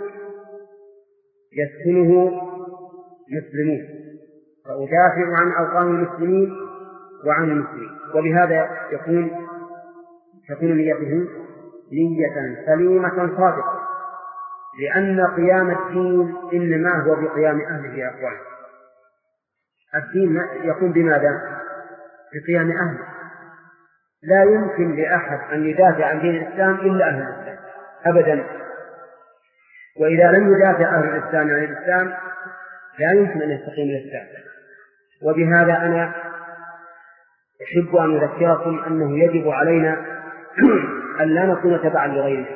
يسكنه مسلمون، فأدافع عن أوطان المسلمين وعن المسلمين. ولهذا يكون تكون نيته نية سليمة صادقة، لأن قيام الدين إنما هو بقيام أهله أقوال. الدين يقوم بماذا؟ بقيام أهله. لا يمكن لأحد أن يدافع عن دين الإسلام إلا أهل الإسلام أبدا، وإذا لم يدافع أهل الإسلام عن الإسلام لا يمكن أن يستقيم الإسلام. وبهذا أنا أحب أن أذكركم أنه يجب علينا أن لا نكون تبعا لغيرنا،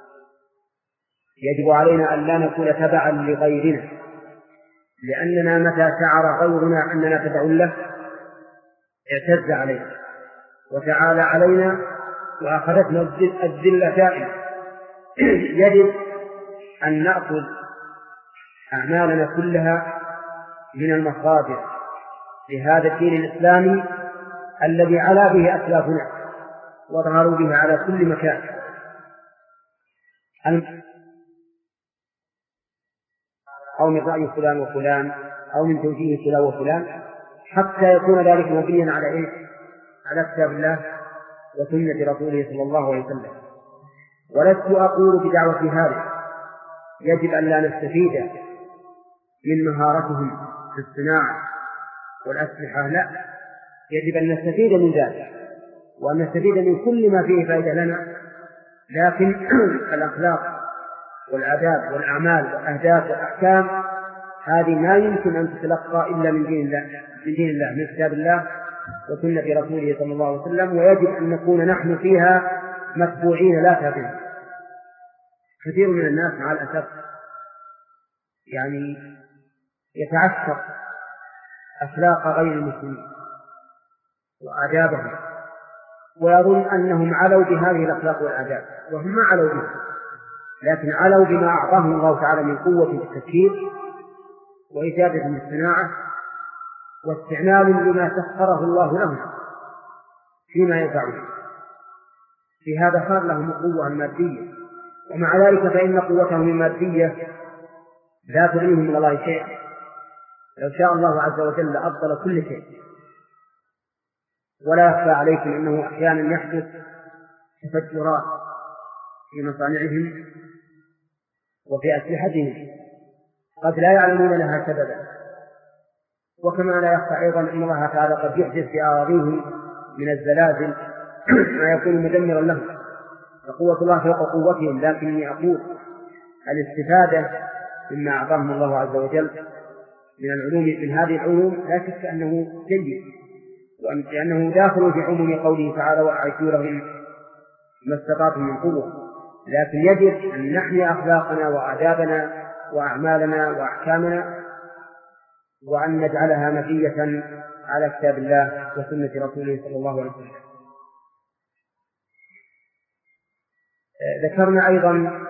يجب علينا أن لا نكون تبعا لغيرنا، لأننا متى شعر غيرنا أننا تبع له اعتز علينا وتعالى علينا وأخذتنا الذلة دائما. يجب أن نأخذ أعمالنا كلها من المصادر لهذا الدين الإسلامي الذي علا به أسلافنا وظهروا به على كل مكان، أو من رأي فلان وفلان أو من توجيه فلان وفلان، حتى يكون ذلك مبنيا على إيه؟ على كتاب الله وسنة رسوله صلى الله عليه وسلم. ولست أقول بدعوة هذا يجب أن لا نستفيد من مهارتهم في الصناعة والأسلحة، لا، يجب أن نستفيد من ذلك وأن نستفيد من كل ما فيه فائدة لنا، لكن الأخلاق والآداب والأعمال والأهداف والأحكام هذه ما يمكن أن تتلقى إلا من دين الله، من دين الله من كتاب الله وسنة رسوله صلى الله عليه وسلم، ويجب أن نكون نحن فيها متبوعين لا تابعين. كثير من الناس مع الأسف يعني يتعثر أخلاق غير المسلمين وآدابهم ويظن أنهم علوا بهذه الأخلاق والآداب، وهم ما علوا بها، لكن علوا بما أعطاهم الله تعالى من قوة التفكير وإجادة الصناعة واستعمال لما سخره الله لهم فيما ينفعهم. في هذا صار لهم القوة المادية، ومع ذلك فإن قوتهم المادية لا تغنيهم من الله شيئا. لو شاء الله عز وجل أبطل كل شيء. ولا يخفى عليكم أنه أحيانا يحدث تفجرات في مصانعهم وفي أسلحتهم قد لا يعلمون لها سببا، وكما لا يخفى أيضا أن الله تعالى قد يحدث في أراضيهم من الزلازل ما يكون مدمرا لهم، فقوة الله فوق قوتهم. لكني أقول الاستفادة مما أعطاهم الله عز وجل من العلوم من هذه العلوم لا شك أنه جيد، لأنه داخل في عموم قوله تعالى وأعدوا لهم ما استطعتم من قوة، لكن يجب أن نحمي أخلاقنا وآدابنا وأعمالنا وأحكامنا وأن نجعلها مبنية على كتاب الله وسنة رسوله صلى الله عليه وسلم. ذكرنا أيضا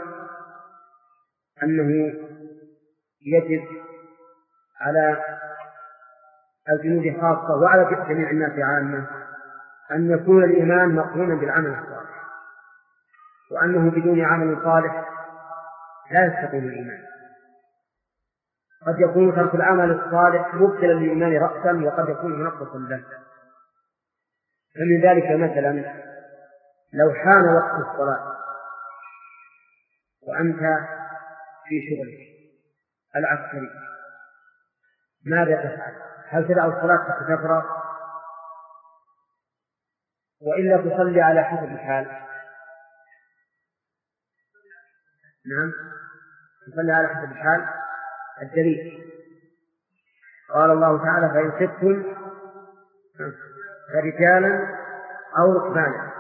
أنه يجب على الجنود خاصة وعلى جميع الناس عامة أن يكون الإيمان مقرونا بالعمل الصالح، وأنه بدون عمل صالح لا يستقيم الإيمان. قد يكون ترك العمل الصالح مبتلا للإيمان رأسا، وقد يكون منقصا له. فمن ذلك مثلا لو حان وقت الصلاة وأنت في شغلك العسكري ماذا تفعل؟ هل تدع الصلاة حتى تفرغ وإلا تصلي على حسب الحال؟ نعم، تصلي على حسب الحال. الدليل قال الله تعالى فإن خفتم فرجالا أو ركبانا،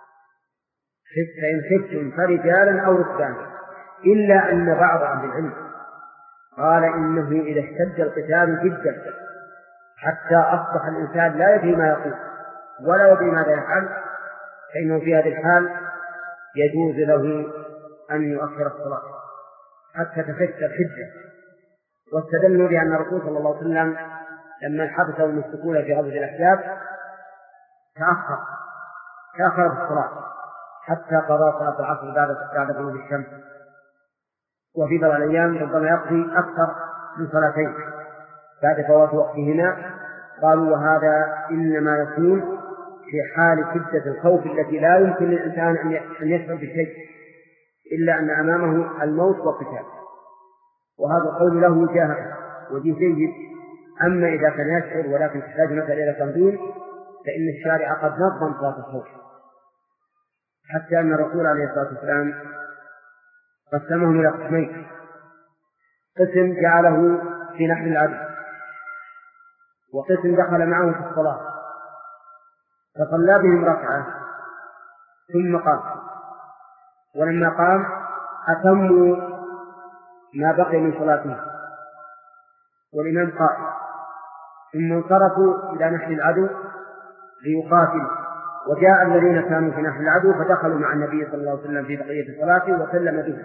فإن خفتم فرجالا أو ركبانا، إلا أن بعض أهل العلم قال إنه إذا اشتد القتال جدا حتى أصبح الإنسان لا يدري ما يقول ولا يدري ماذا يفعل، فإنه في هذه الحال يجوز له أن يؤخر الصلاة حتى تفك الحجة. واستدلوا بأن الرسول صلى الله عليه وسلم لما حبسه المشركون في غزوة الأحزاب تأخر تأخر الصلاة حتى قضى صلاة العصر بعد بعد غروب الشمس، وفي بعض الأيام ربما يقضي أكثر من صلاتين بعد فوات وقتهما. قالوا وهذا إنما يكون في حال شدة الخوف التي لا يمكن للإنسان أن يشعر بشيء إلا أن أمامه الموت والقتال، وهذا القول له وجاهه ودي جيد. أما إذا كان يشعر ولكن تحتاج مثلا إلى تنظيم فإن الشارع قد نظم صلاة الخوف، حتى أن الرسول عليه الصلاة والسلام قسمهم إلى قسمين: قسم جعله في نحر العدو، وقسم دخل معه في الصلاة فصلى بهم ركعة ثم قام، ولما قام أتموا ما بقي من صلاته والإمام قائم، ثم انصرفوا إلى نحر العدو ليقاتلوا، وجاء الذين كانوا في نحر العدو فدخلوا مع النبي صلى الله عليه وسلم في بقية صلاته وسلم بهم.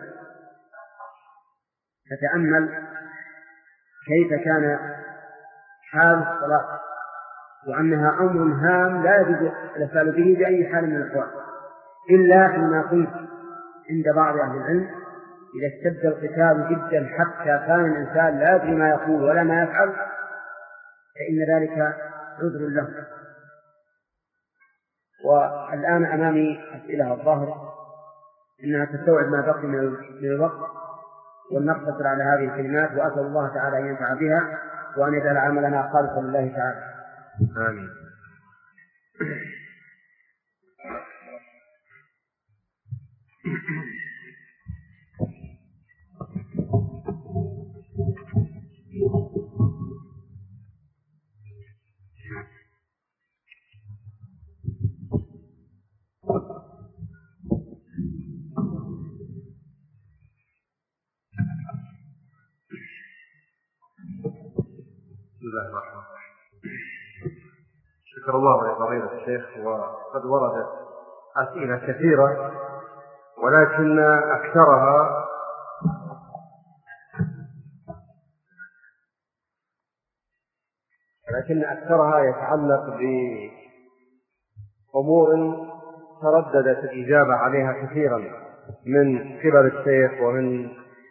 فتأمل كيف كان حال الصلاة، وأنها أمر هام لا يجوز الإخلال به بأي حال من الأحوال، إلا فيما كنت عند بعض أهل العلم إذا اشتد القتال جدا حتى كان الإنسان لا يدري ما يقول ولا ما يفعل، فإن ذلك عذر له. والآن أمامي أسئلة الظاهر إنها تستوعب ما بقي من الوقت، ولنقتصر على هذه الكلمات، وأسأل الله تعالى أن ينفع بها وأن يجعل عملنا خالصا لله تعالى.
آمين. بسم الله الرحمن الرحيم. شكر الله لفضيلة الشيخ. وقد وردت أسئلة كثيرة، ولكن أكثرها ولكن أكثرها يتعلق بأمور ترددت الإجابة عليها كثيرا من قبل الشيخ ومن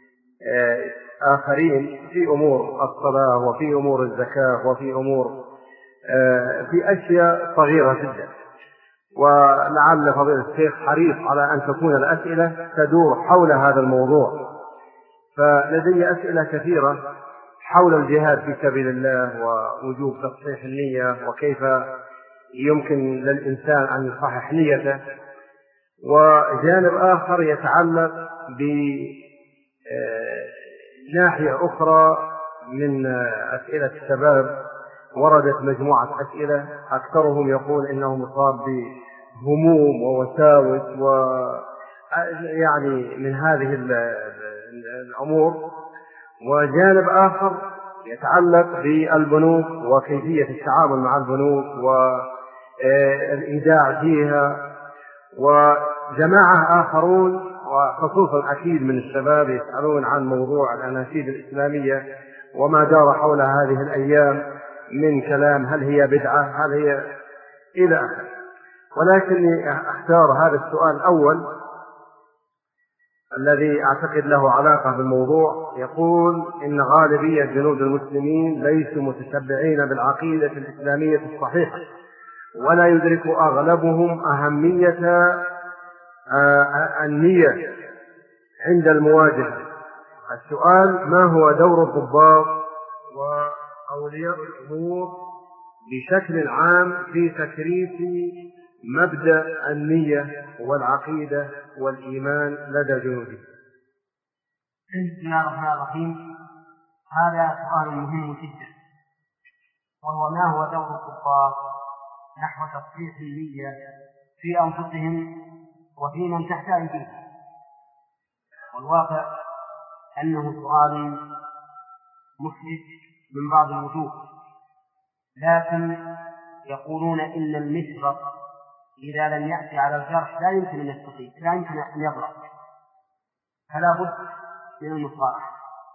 آخرين في أمور الصلاة وفي أمور الزكاة وفي أمور في أشياء صغيرة جدا، ولعل فضيلة الشيخ حريص على أن تكون الأسئلة تدور حول هذا الموضوع. فلدي أسئلة كثيرة حول الجهاد في سبيل الله ووجوب تصحيح النية وكيف يمكن للإنسان أن يصحح نيته، وجانب آخر يتعلق بناحية أخرى من أسئلة الشباب. وردت مجموعة أسئلة أكثرهم يقول إنه مصاب بهموم ووساوس ويعني من هذه الأمور، وجانب آخر يتعلق بالبنوك وكيفية التعامل مع البنوك والإيداع فيها، وجماعة آخرون وخصوصا أكيد من الشباب يسألون عن موضوع الأناشيد الإسلامية وما دار حول هذه الأيام من كلام، هل هي بدعة، هل هي إلى آخره. ولكني أختار هذا السؤال الأول الذي أعتقد له علاقة بالموضوع. يقول إن غالبية جنود المسلمين ليسوا متشبعين بالعقيدة الإسلامية الصحيحة، ولا يدرك أغلبهم أهمية النية عند المواجهة. السؤال: ما هو دور الضباط وأولياء الأمور بشكل عام في تكريس مبدأ النية والعقيدة والإيمان لدى جنوده؟
بسم الله الرحمن الرحيم. هذا سؤال مهم جدا، وهو ما هو دور الضباط نحو تصحيح النية في أنفسهم وفي من تحت أيديهم. والواقع أنه سؤال محدث من بعض الوجوه، لكن يقولون إن المشرق إذا لم يأتي على الجرح لا يمكن أن يستطيع، لا يمكن أن يضرب، فلا بد من المصارحة.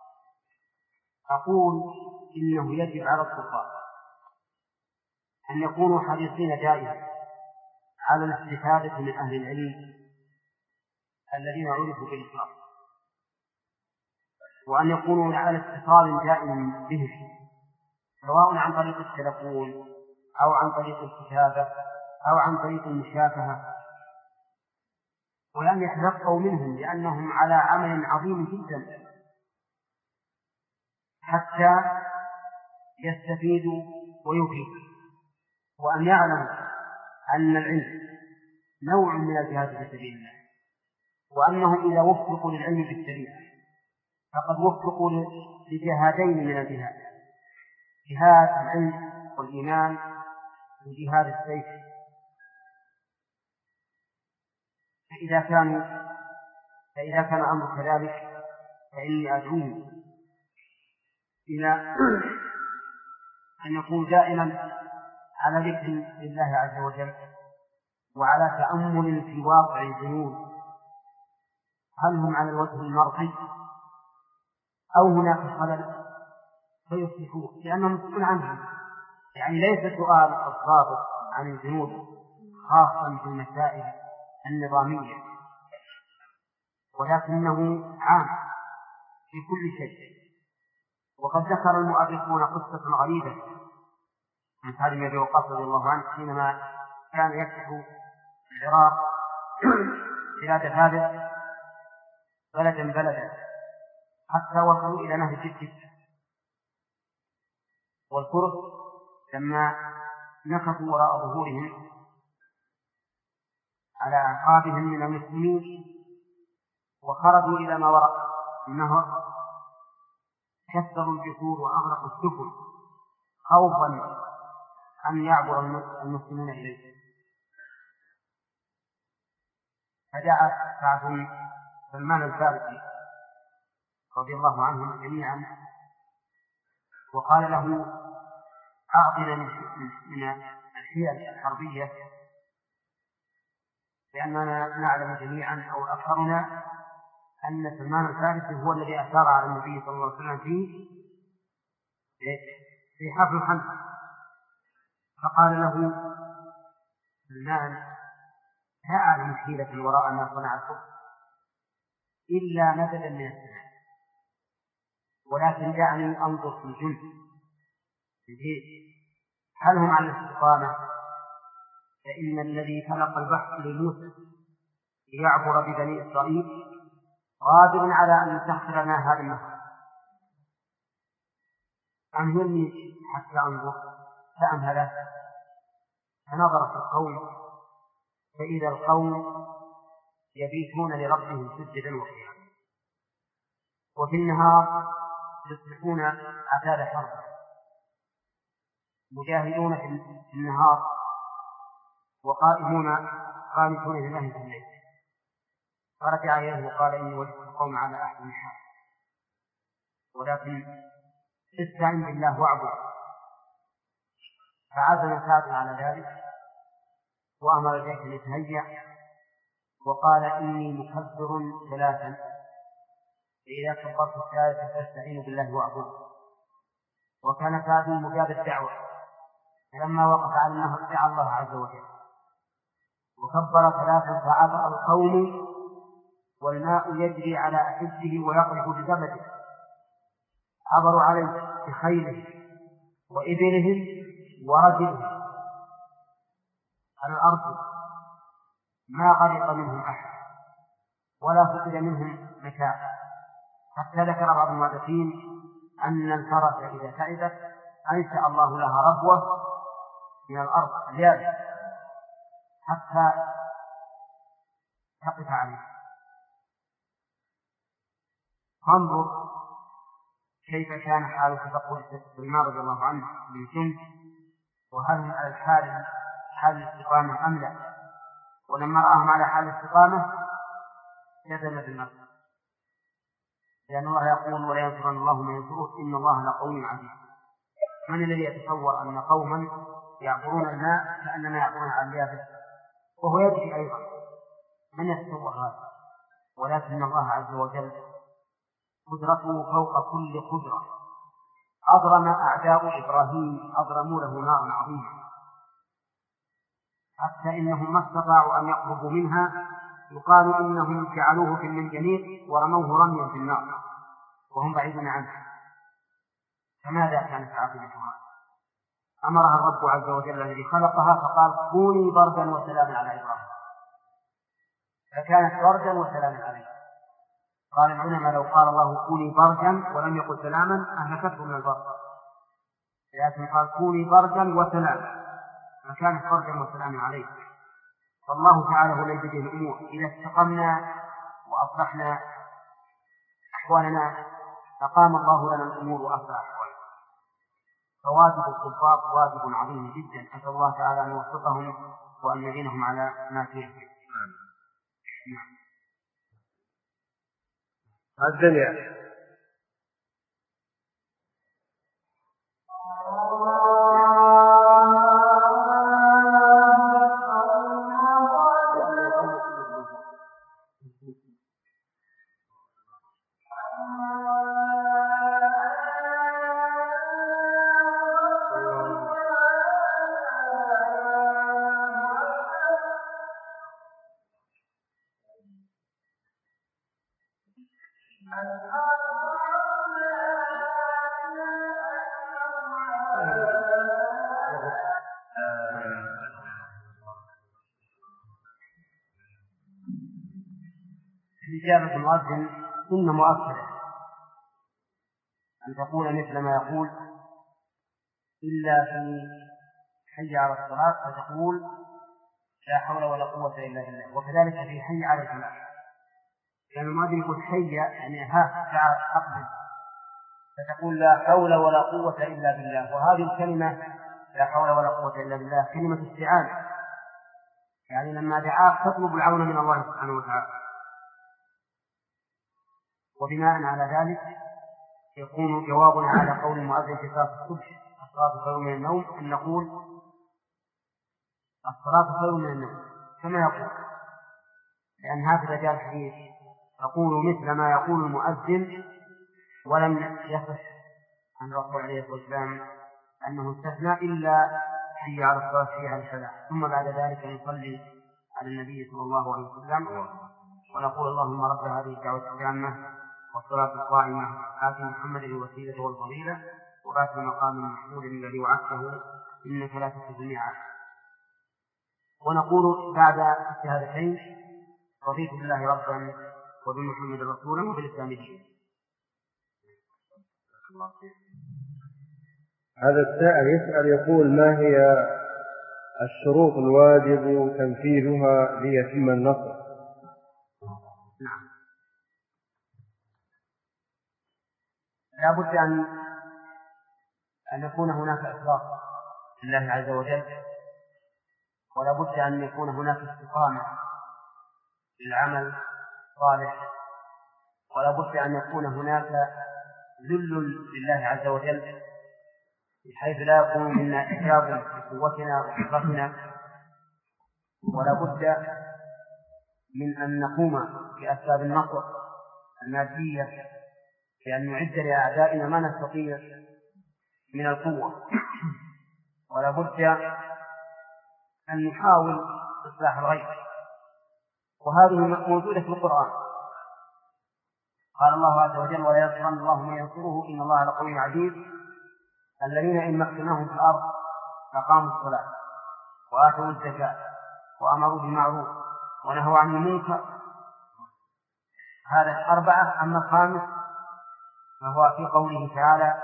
أقول إنه يجب على الضباط أن يكونوا حريصين دائما على الاستفادة من أهل العلم الذين عرفوا بالإسلام، وأن يكونوا على اتصال دائم بهم، سواء عن طريق التلفون أو عن طريق الكتابة أو عن طريق المشافهة، ولم يتلقوا منهم لأنهم على عمل عظيم جدا حتى يستفيدوا ويفيدوا. وأن يعلموا أن العلم نوع من الجهاد في سبيل الله، وأنهم إذا وفقوا للعلم بالشريعة فقد وفقوا لجهادين من الجهاد: جهاد العلم والإيمان وجهاد السيف. فإذا كان فإذا كان الأمر كذلك فإني أدعوهم إلى أن يكون دائما على ذكر لله عز وجل وعلى تأمل في واقع الجنود، هل هم على الوجه المرضي أو هناك خلل فيصلحوه، لأنهم مسؤول عنهم. يعني ليس سؤال الضابط عن الجنود خاصا في المسائل النظامية، ولكنه عام في كل شيء. وقد ذكر المؤرخون قصة غريبة عن سعد بن أبي وقاص رضي الله عنه حينما كان يفتح العراق بلاد فارس بلدا بلدا حتى وصلوا إلى نهر جدة، والفرس لما نكثوا وراء ظهورهم على أعقابهم من المسلمين وخرجوا إلى ما وراء النهر كسروا الجسور وأغرقوا السفن خوفا أن يعبر المسلمون إليه. فدعا سعد سلمان الفارسي رضي الله عنهم جميعا وقال له: أعطنا من الحيل الحربية، لأننا نعلم جميعا أو أكثرنا أن سلمان الفارسي هو الذي أثار على النبي صلى الله عليه وسلم في في حفل الخندق. فقال له سلمان: لا أعلم حيلة وراء ما صنعته إلا مددا من السماء، ولكن دعني أنظر في الجند هل هم على الاستقامة، فإن الذي خلق البحر لموسى ليعبر ببني إسرائيل قادر على أن يسخر لنا هذا النهر، أمهلني حتى أنظر. فأمهله فنظر في القوم فإذا القوم يبيتون لربهم سجدا وقياما، وفي النهار يصبحون عتاد حرب مجاهدون في النهار وقائمون قانتون لله في الليل. فرجع إليه وقال: إني وجدت القوم على أحسن حال، ولكن استعن بالله واعبد. فعزم سعد على ذلك وأمر الجيش أن يتهيأ وقال: إني مكبر ثلاثا، فإذا كبرت الثالثة فاستعينوا بالله واعبد. وكان سعد مجاب الدعوة، فلما وقف على النهر دعا الله عز وجل وكبر ثلاثا فعبر القوم والماء يجري على أحده ويقرب بزبده. عبروا عليه بخيلهم وإبلهم ورجلهم على الأرض، ما غرق منهم أحد ولا فقد منهم متاع، حتى ذكر بعض المؤرخين أن الفرس إذا تعبت أنشأ الله لها ربوة من الأرض اليابسة حتى تقف عليه. فانظر كيف كان حال تقول سلمان رضي الله عنه من جند، وهل هم على الحال حال الاستقامة أم لا؟ ولما رأهم على حال الاستقامة جزم بالنصر، لأن الله يقول: ولا ينصرن الله من ينصره إن الله لقوي عزيز. من الذي يتصور أن قوما يعبرون الماء كأنما يعبرون على اليابس وهو يجري أيضا؟ من يتصور هذا؟ ولكن الله عز وجل قدرته فوق كل قدرة. أضرم أعداء إبراهيم أضرموا له نارا عظيمة حتى إنهم ما استطاعوا أن يقربوا منها، يقال إنهم جعلوه في المنجنيق ورموه رميا في النار وهم بعيدون عنه. فماذا كانت عاقبتها؟ أمرها الرب عز وجل الذي خلقها فقال: كوني بردا وسلاما على إبراهيم، فكانت بردا وسلاما عليه. قال العلماء: لو قال الله كوني بردا ولم يقل سلاما أهلكته من البرد، لكن قال كوني بردا وسلاما، كانت فرجا وسلاما عليه. فالله تعالى هو الذي بيده الأمور. إذا استقمنا وأصلحنا أحوالنا فقام الله لنا الأمور وأصلح أحوالنا. فواجب الضباط واجب عظيم جدا، أسأل الله تعالى أن يوفقهم وأن يعينهم على ما فيه. نعم.
الدنيا
إجابة المؤذن سنة مؤكدة أن تقول مثل ما يقول إلا في حي على الصلاة فتقول لا حول ولا قوة إلا بالله، وكذلك في حي على الفلاح. يعني المؤذن يقول حي يعني ها تعال أقبل، فتقول لا حول ولا قوة إلا بالله. وهذه الكلمة لا حول ولا قوة إلا بالله كلمة استعانة، يعني لما دعاك تطلب العون من الله سبحانه وتعالى. وبناء على ذلك يكون جوابنا على قول المؤذن في صلاة الصبح الصلاة خير من النوم أن نقول الصلاة خير من النوم كما يقول، لأن هكذا جاء الحديث يقول مثل ما يقول المؤذن، ولم يصح عن الرسول عليه الصلاة والسلام أنه استثنى إلا حي على الصلاة حي على الفلاح. ثم بعد ذلك نصلي على النبي صلى الله عليه وسلم ونقول اللهم رب هذه الدعوة التامة والصلاة القائمة آت محمد الوسيلة والفضيلة وآت مقام محمود الذي وعدته إنك لا تخلف الميعاد. ونقول بعد الشهادتين رضيت بالله ربا وبمحمد رسولا وبالإسلام دينا.
هذا السائل يسأل يقول ما هي الشروط الواجب تنفيذها ليتم النصر؟
نعم. لا بد أن أن يكون هناك إخلاص لله عز وجل، ولا بد أن يكون هناك استقامة للعمل الصالح، ولا بد أن يكون هناك ذل لله عز وجل بحيث لا يكون منا إعجاب بقوتنا وقدرتنا، ولا بد من أن نقوم بأسباب النصر المادية لأن نعد لأعدائنا ما نستطيع من القوة، ولا بد أن نحاول إصلاح الغيب، وهذه موجودة في القرآن. قال الله عز وجل ولا ينصرن الله من ينصره إن الله لقوي عزيز الذين إن مكناهم في الأرض أقاموا الصلاة وآتوا الزكاة وأمروا بالمعروف ونهوا عن المنكر. هذا أربعة. أما الخامس فهو في قوله تعالى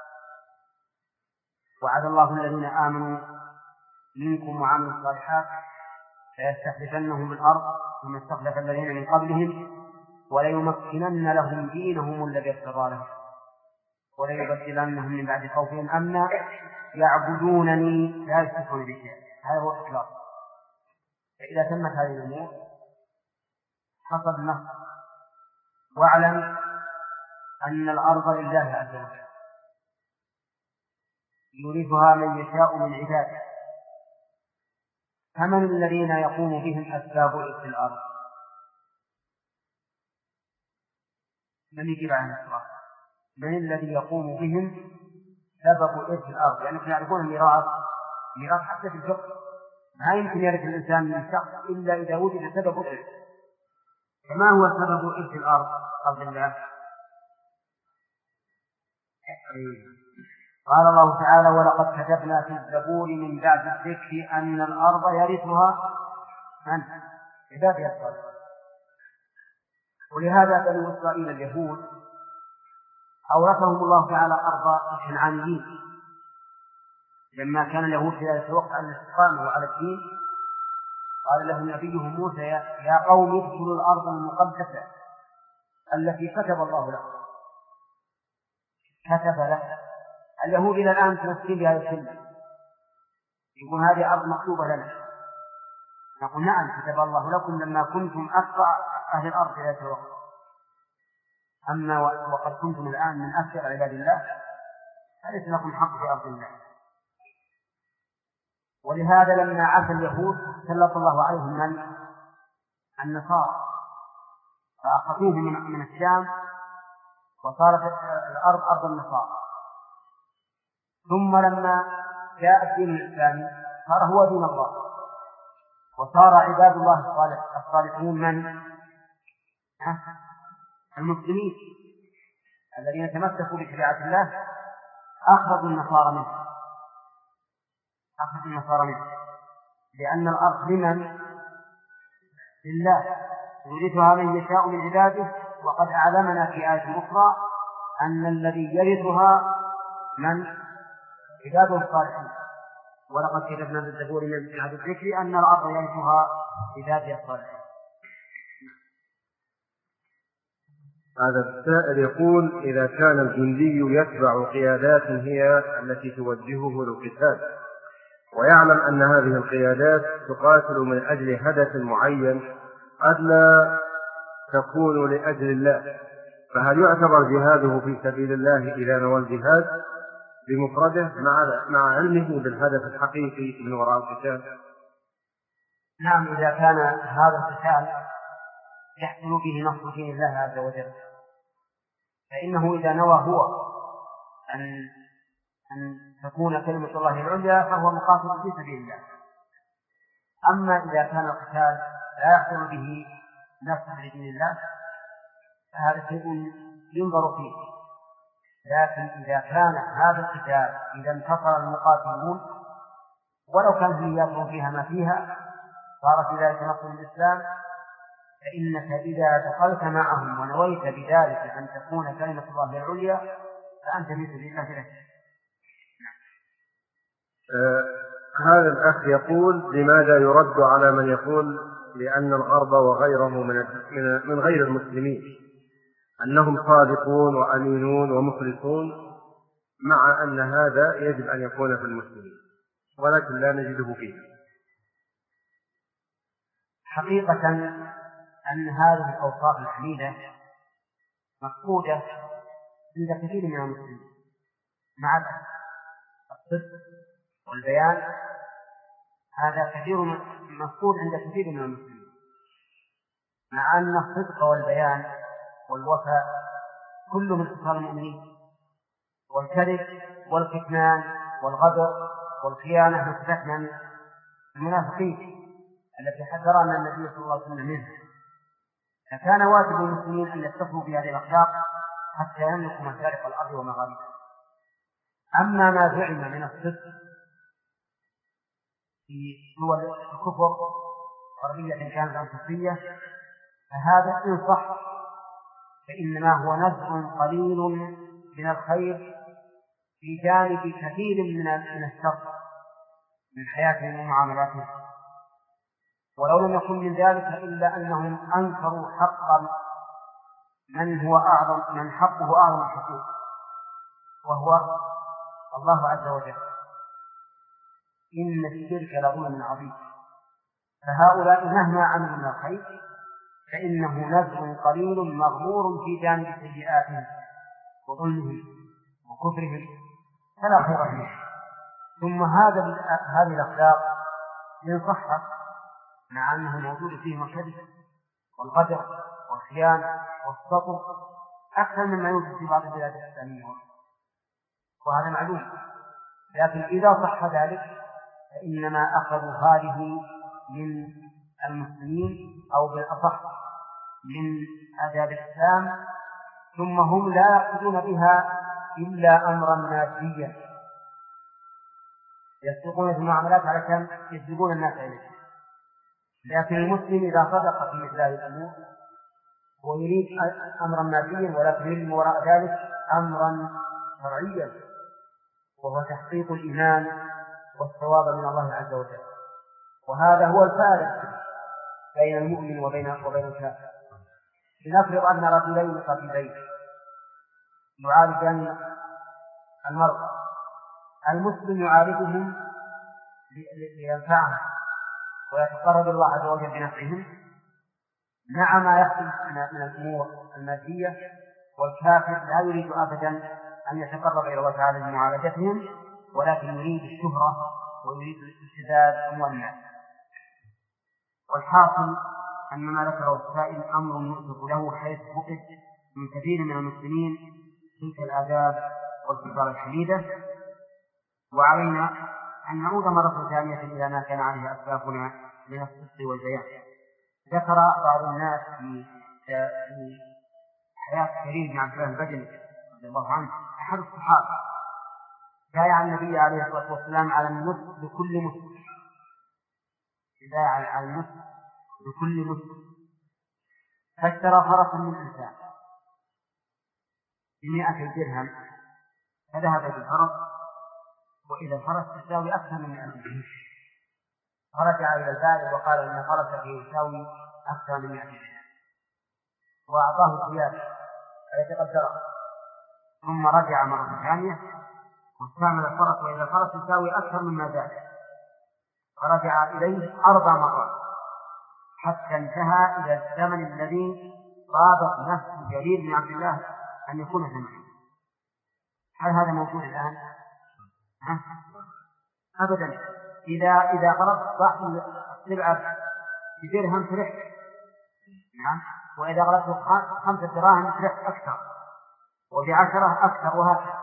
وعد الله الذين آمنوا منكم وعملوا الصالحات فيستخلفنهم بالأرض ثم استخلف الذين من قبلهم وليمكنن لهم دينهم الذي ارتضى لهم وليبدلنهم من بعد خوفهم أمنا يعبدونني لا يشركون بي شيئا. هذا هو الإخلاص. فإذا تمت هذه الأمور حصل النصر. واعلم أن الأرض لله عز وجل يورثها من يشاء من عباده، فمن الذين يقوم بهم أسباب إرث الأرض؟ من يجيب عن السؤال؟ من الذي يقوم بهم سبب إرث الأرض؟ يعني يعني يعرفون الميراث، الميراث حتى في الفقه ما يمكن يرث الإنسان من شخص إلا إذا وجد سبب الإرث. فما هو سبب إرث الأرض قبل الله؟ قال الله تعالى ولقد كتبنا في الزبور من بعد الذكر أن الأرض يرثها من؟ عبادي الصالحون. ولهذا بنو إسرائيل اليهود أورثهم الله تعالى أرض الكنعانيين لما كان اليهود في ذلك الوقت على الاستقامة وعلى الدين قال له نبيهم موسى يا قوم ادخلوا الأرض المقدسة التي كتب الله لكم. كتب له. اليهود إلى الآن متمسكين بهذا الكلمة، يقول هذه أرض مكتوبة لنا. نقول نعم كتب الله لكم لما كنتم أكثر أهل الأرض في ذلك الوقت، أما وقد كنتم الآن من أكثر عباد الله فليس لكم حق في أرض الله. ولهذا لما عاش اليهود سلط الله عليهم من النصارى فأخذوهم من الشام وصارت الأرض أرض النصارى. ثم لما جاء الدين الإسلامي صار هو دين الله، وصار عباد الله الصالحون من المسلمين الذين تمسكوا بشريعة الله أخرجوا النصارى منه أخرجوا النصارى منه لأن الأرض لمن؟ لله يورثها من يشاء من عباده. وقد أعلمنا في آية أخرى أن الذي يرثها من؟ عباده الصالحين. ولقد كتبنا في الزبور من بعد الذكر أن الأرض يرثها عباده الصالحين.
هذا السائل يقول إذا كان الجندي يتبع قيادات هي التي توجهه للقتال ويعلم أن هذه القيادات تقاتل من أجل هدف معين قد لا تكون لأجل الله، فهل يعتبر جهاده في سبيل الله إذا نوى الجهاد بمفرده مع مع علمه بالهدف الحقيقي من وراء القتال؟
نعم، إذا كان هذا القتال يحصل به نصر دين الله عز وجل فإنه إذا نوى هو أن أن تكون كلمة الله العليا فهو مقاتل في سبيل الله. أما إذا كان القتال لا يحصل به نصر لدين الله فهذا شيء ينظر فيه. لكن إذا كان هذا القتال إذا انتصر المقاتلون ولو كانت نياتهم فيها ما فيها صارت ذلك نصر الإسلام، فإنك إذا دخلت معهم ونويت بذلك أن تكون كلمة الله العليا فأنت في سبيل الله لا شك.
آه هذا الأخ يقول لماذا يرد على من يقول لأن الغرب وغيره من من غير المسلمين أنهم صادقون وأمينون ومخلصون مع أن هذا يجب أن يكون في المسلمين ولكن لا نجده فيه؟
حقيقة أن هذه الأوصاف الحميدة مفقودة عند كثير من المسلمين مع الصدق والبيان، هذا كثير مفقود عند كثير من المسلمين، مع أن الصدق والبيان والوفاء كل من خصال المؤمنين، والكذب والكتمان والغدر والخيانة مستثنى من المنافقين التي حذرنا النبي صلى الله عليه وسلم منها. فكان واجب المسلمين أن يتصفوا بهذه الأخلاق حتى يملكوا مشارق الأرض ومغاربها. أما ما زعم من الصدق في دول الكفر غربية كانت أو صوفية فهذا إن صح فإنما هو نزع قليل من الخير في جانب كثير من الشر من حياتهم ومعاملاتهم، ولو لم يكن من ذلك إلا أنهم أنكروا حقا من هو أعظم من حقه أعظم الحقوق وهو الله عز وجل. إن الشرك لظلم عظيم، فهؤلاء مهما عملوا من الخير فإنه نزع قليل مغمور في جانب سيئاتهم وظلمهم وكفرهم فلا خير فيه. ثم هذا هذه الأخلاق إن صحت مع أنه موجود فيهم الكذب والغدر والخيانة والسطو أكثر مما يوجد في بعض البلاد الإسلامية وهذا معلوم، لكن إذا صح ذلك فإنما أخذوا هذه من المسلمين أو بالأصح من آداب الإسلام، ثم هم لا يقصدون بها إلا أمرا ماديا يسبقون في المعاملات علشان يجذبون الناس إليه. لكن المسلم إذا صدق في مثل هذه الأمور هو يريد أمرا ماديا ولكن يريد وراء ذلك أمرا شرعيا وهو تحقيق الإيمان والثواب من الله عز وجل. وهذا هو الفارق بين المؤمن وبين وبين الكافر. لنفرض أن رجلين قتيلين يعالجان المرضى، المسلم يعالجهم لينفعهم ويتقرب الله عز وجل بنفعهم مع ما يحصل من الأمور المادية، والكافر لا يريد أبدا أن يتقرب إلى الله تعالى بمعالجتهم، ولكن يريد الشهرة ويريد استزادة أموال الناس. والحاصل أن ما ذكره السائل أمر يؤسف له، حيث فقد من كثير من المسلمين تلك الآداب والخصال الحميدة، وعلينا أن نعود مرة ثانية إلى ما كان عليه أسلافنا من الصدق والبيان. ذكر بعض الناس في حياة كريم بن عبد الله البجلي رضي الله عنه أحد الصحابة بايع النبي عليه الصلاة والسلام على النصح لكل مسلم، بايع على النصح لكل مسلم، فاشترى فرسا من إنسان بمئة درهم، فذهب بالفرس وإذا الفرس تساوي أكثر من مئة درهم، فرجع إلى البائع وقال إن فرسك يساوي أكثر من مئة درهم، وأعطاه ثيابه فيتقدره، ثم رجع مرة ثانية واستعمل الفرس وإذا الفرس يساوي أكثر مما ذلك، فرجع إليه أربع مرات حتى انتهى إلى الزمن الذي طابت نفس جرير بن عبد الله أن يكون ثمانين. هل هذا موجود الآن؟ ها؟ أبدا. إذا إذا غلطت صاحب السلعة بدرهم فرح، نعم، وإذا غلطت خمسة دراهم فرح أكثر، وبعشرة أكثر، وهكذا.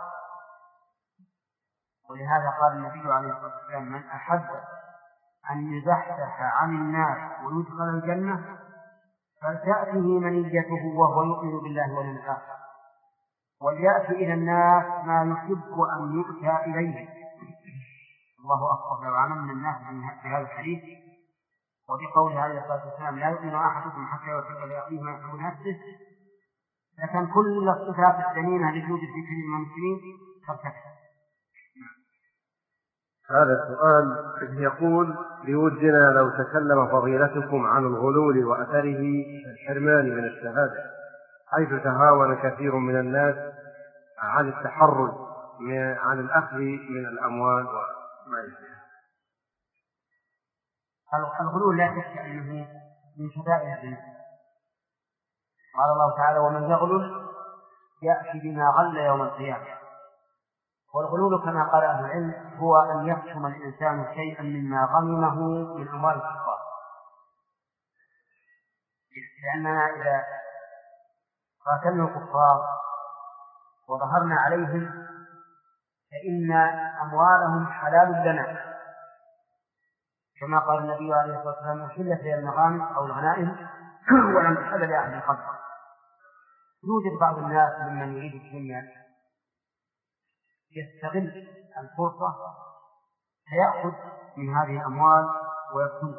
ولهذا قال النبي عليه الصلاة والسلام: من أحب أن يزحزح عن النار ويدخل الجنة فلتأته منيته وهو يؤمن بالله واليوم الآخر، وليأتي إلى الناس ما يحب أن يؤتى إليه. الله أكبر لو عملنا الناس بهذا الحديث وبقوله عليه الصلاة والسلام: لا يؤمن أحدكم حتى يحب لأخيه ما يحب نفسه، لكن كل الصفات الثمينة اللي توجد في كل المسلمين ترتكب.
هذا السؤال يقول: بودنا لو تكلم فضيلتكم عن الغلول وأثره الحرمان من الشهادة، حيث تهاون كثير من الناس عن التحرز عن الأخذ من الأموال وما يشبه.
الغلول لا شك أنه من شدائد الذنوب. قال الله تعالى: ومن يغلل يأتي بما غل يوم القيامة. والغلول كما قال أهل العلم هو أن يقسم الإنسان شيئا مما غنمه من أموال الكفار، لأننا إذا قاتلنا الكفار وظهرنا عليهم فإن أموالهم حلال لنا، كما قال النبي عليه الصلاة والسلام: أحلت لي المغانم أو الغنائم ولم تحل لأحد قبل. يوجد بعض الناس ممن يريد الدنيا يستغل الفرصة فيأخذ من هذه الأموال ويكون،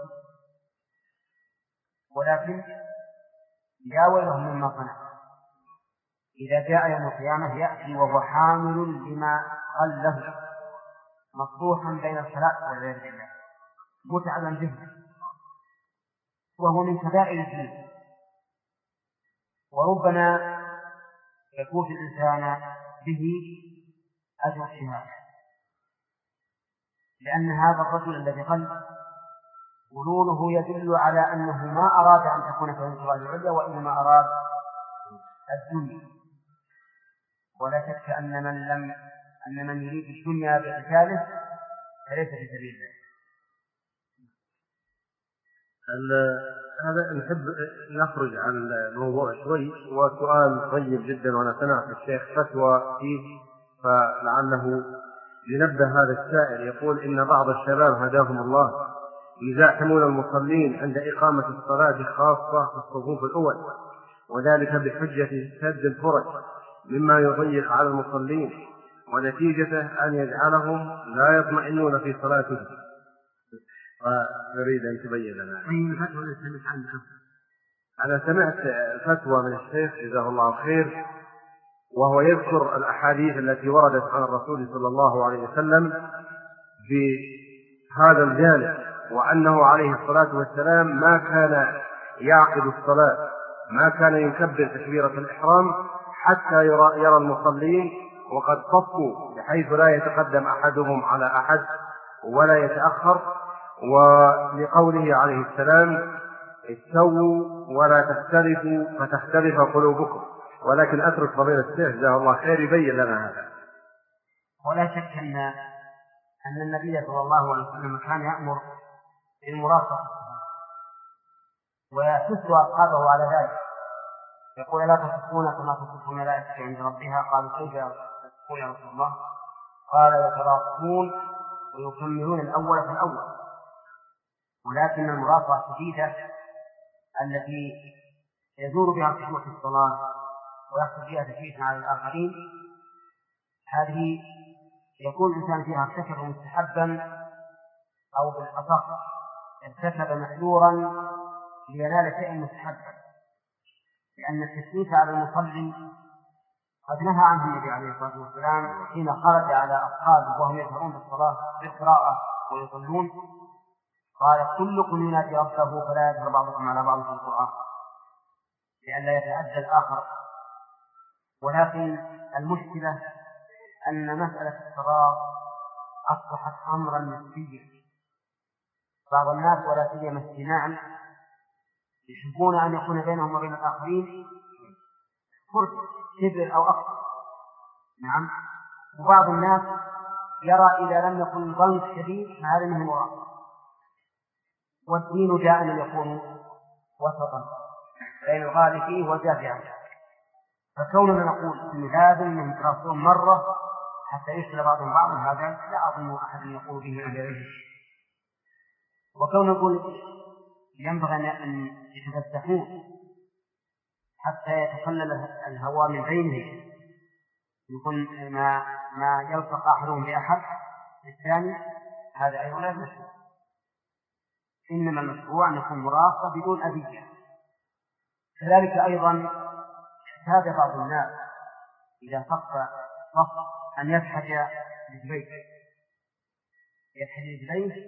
ولكن يا ويله مما صنع. إذا جاء يوم القيامة يأتي وهو حامل لما غله مصروحا بين الخلائق والعياذ بالله، متعبا به، وهو من كبائر الذنوب. وربما يكون الإنسان به أجر الشهادة، لأن هذا الرجل الذي غل غلوله يدل على أنه ما أراد أن تكون كلمة العليا، وإنما أراد الدنيا. ولا شك أن من لم أن من يريد الدنيا بقتاله فليس في سبيل الله.
هذا نحب نخرج عن الموضوع شوي، وسؤال طيب جدا، وأنا سمعت الشيخ فتوى فيه فلعله لنبه هذا السائل. يقول: إن بعض الشباب هداهم الله يزاحمون المصلين عند إقامة الصلاة خاصة في الصفوف الأول، وذلك بحجة سد الفرج مما يضيق على المصلين، ونتيجته أن يجعلهم لا يطمئنون في صلاتهم. ونريد أن تبين لنا. أنا سمعت فتوى من الشيخ جزاه الله خير، وهو يذكر الأحاديث التي وردت عن الرسول صلى الله عليه وسلم هذا الجانب، وأنه عليه الصلاة والسلام ما كان يعقد الصلاة، ما كان يكبر تكبيرة الإحرام حتى يرى, يرى المصلين وقد صفوا بحيث لا يتقدم أحدهم على أحد ولا يتأخر. ولقوله عليه السلام استووا ولا تختلفوا فتختلف قلوبكم. ولكن أترك فضيلة الشيخ جزاه الله خير يبين لنا هذا.
ولا شك أن أن النبي صلى الله عليه وسلم كان يأمر بالمراقبة ويحث أصحابه على ذلك، يقول لا تصفون كما تصف الملائكة عند ربها. قالوا كيف تصفون يا رسول الله؟ قال يتراقبون ويكملون الأول في الأول. ولكن المراقبة الشديدة التي يزور بها الخشوع في الصلاة ويحصل فيها تشويش على الآخرين، هذه يكون الإنسان فيها ارتكب مستحبا أو بالأصح ارتكب محذورا لينال شيئا مستحبا، لأن التشويش على المصلي قد نهى عنه النبي عليه الصلاة والسلام حين خرج على أصحابه وهم يدخلون في الصلاة بالقراءة ويصلون، قال كلكم ينادي ربه فلا يدخل بعضكم على بعض في القرآن لئلا يتعدى الآخر. ولكن المشكلة أن مسألة الصلاة أصبحت أمرا نسبيا. بعض الناس ولا سيما السماع يحبون أن يكون بينهم وبين الآخرين فرق شبر أو أكثر. نعم. وبعض الناس يرى إذا لم يكن ضنك شديد فهذا منه مراقبة. والدين دائما يكون وسطا بين الغالي فيه والجافي عنه. فكوننا نقول إن لازم من يتراصون مرة حتى يشتري بعضهم بعضا، هذا لا أظن أحد يقول به إلا غيره. وكون نقول ينبغي أن يتفتحون حتى يتخلل الهواء من بينهم، يكون ما ما يلصق أحدهم بأحد الثاني، هذا أيضا لا يمشي. إنما المشروع أن يكون مراقبة بدون أذية. كذلك أيضا احتاج بعض الناس إذا صف صف أن يفحج رجليه يفحج رجليه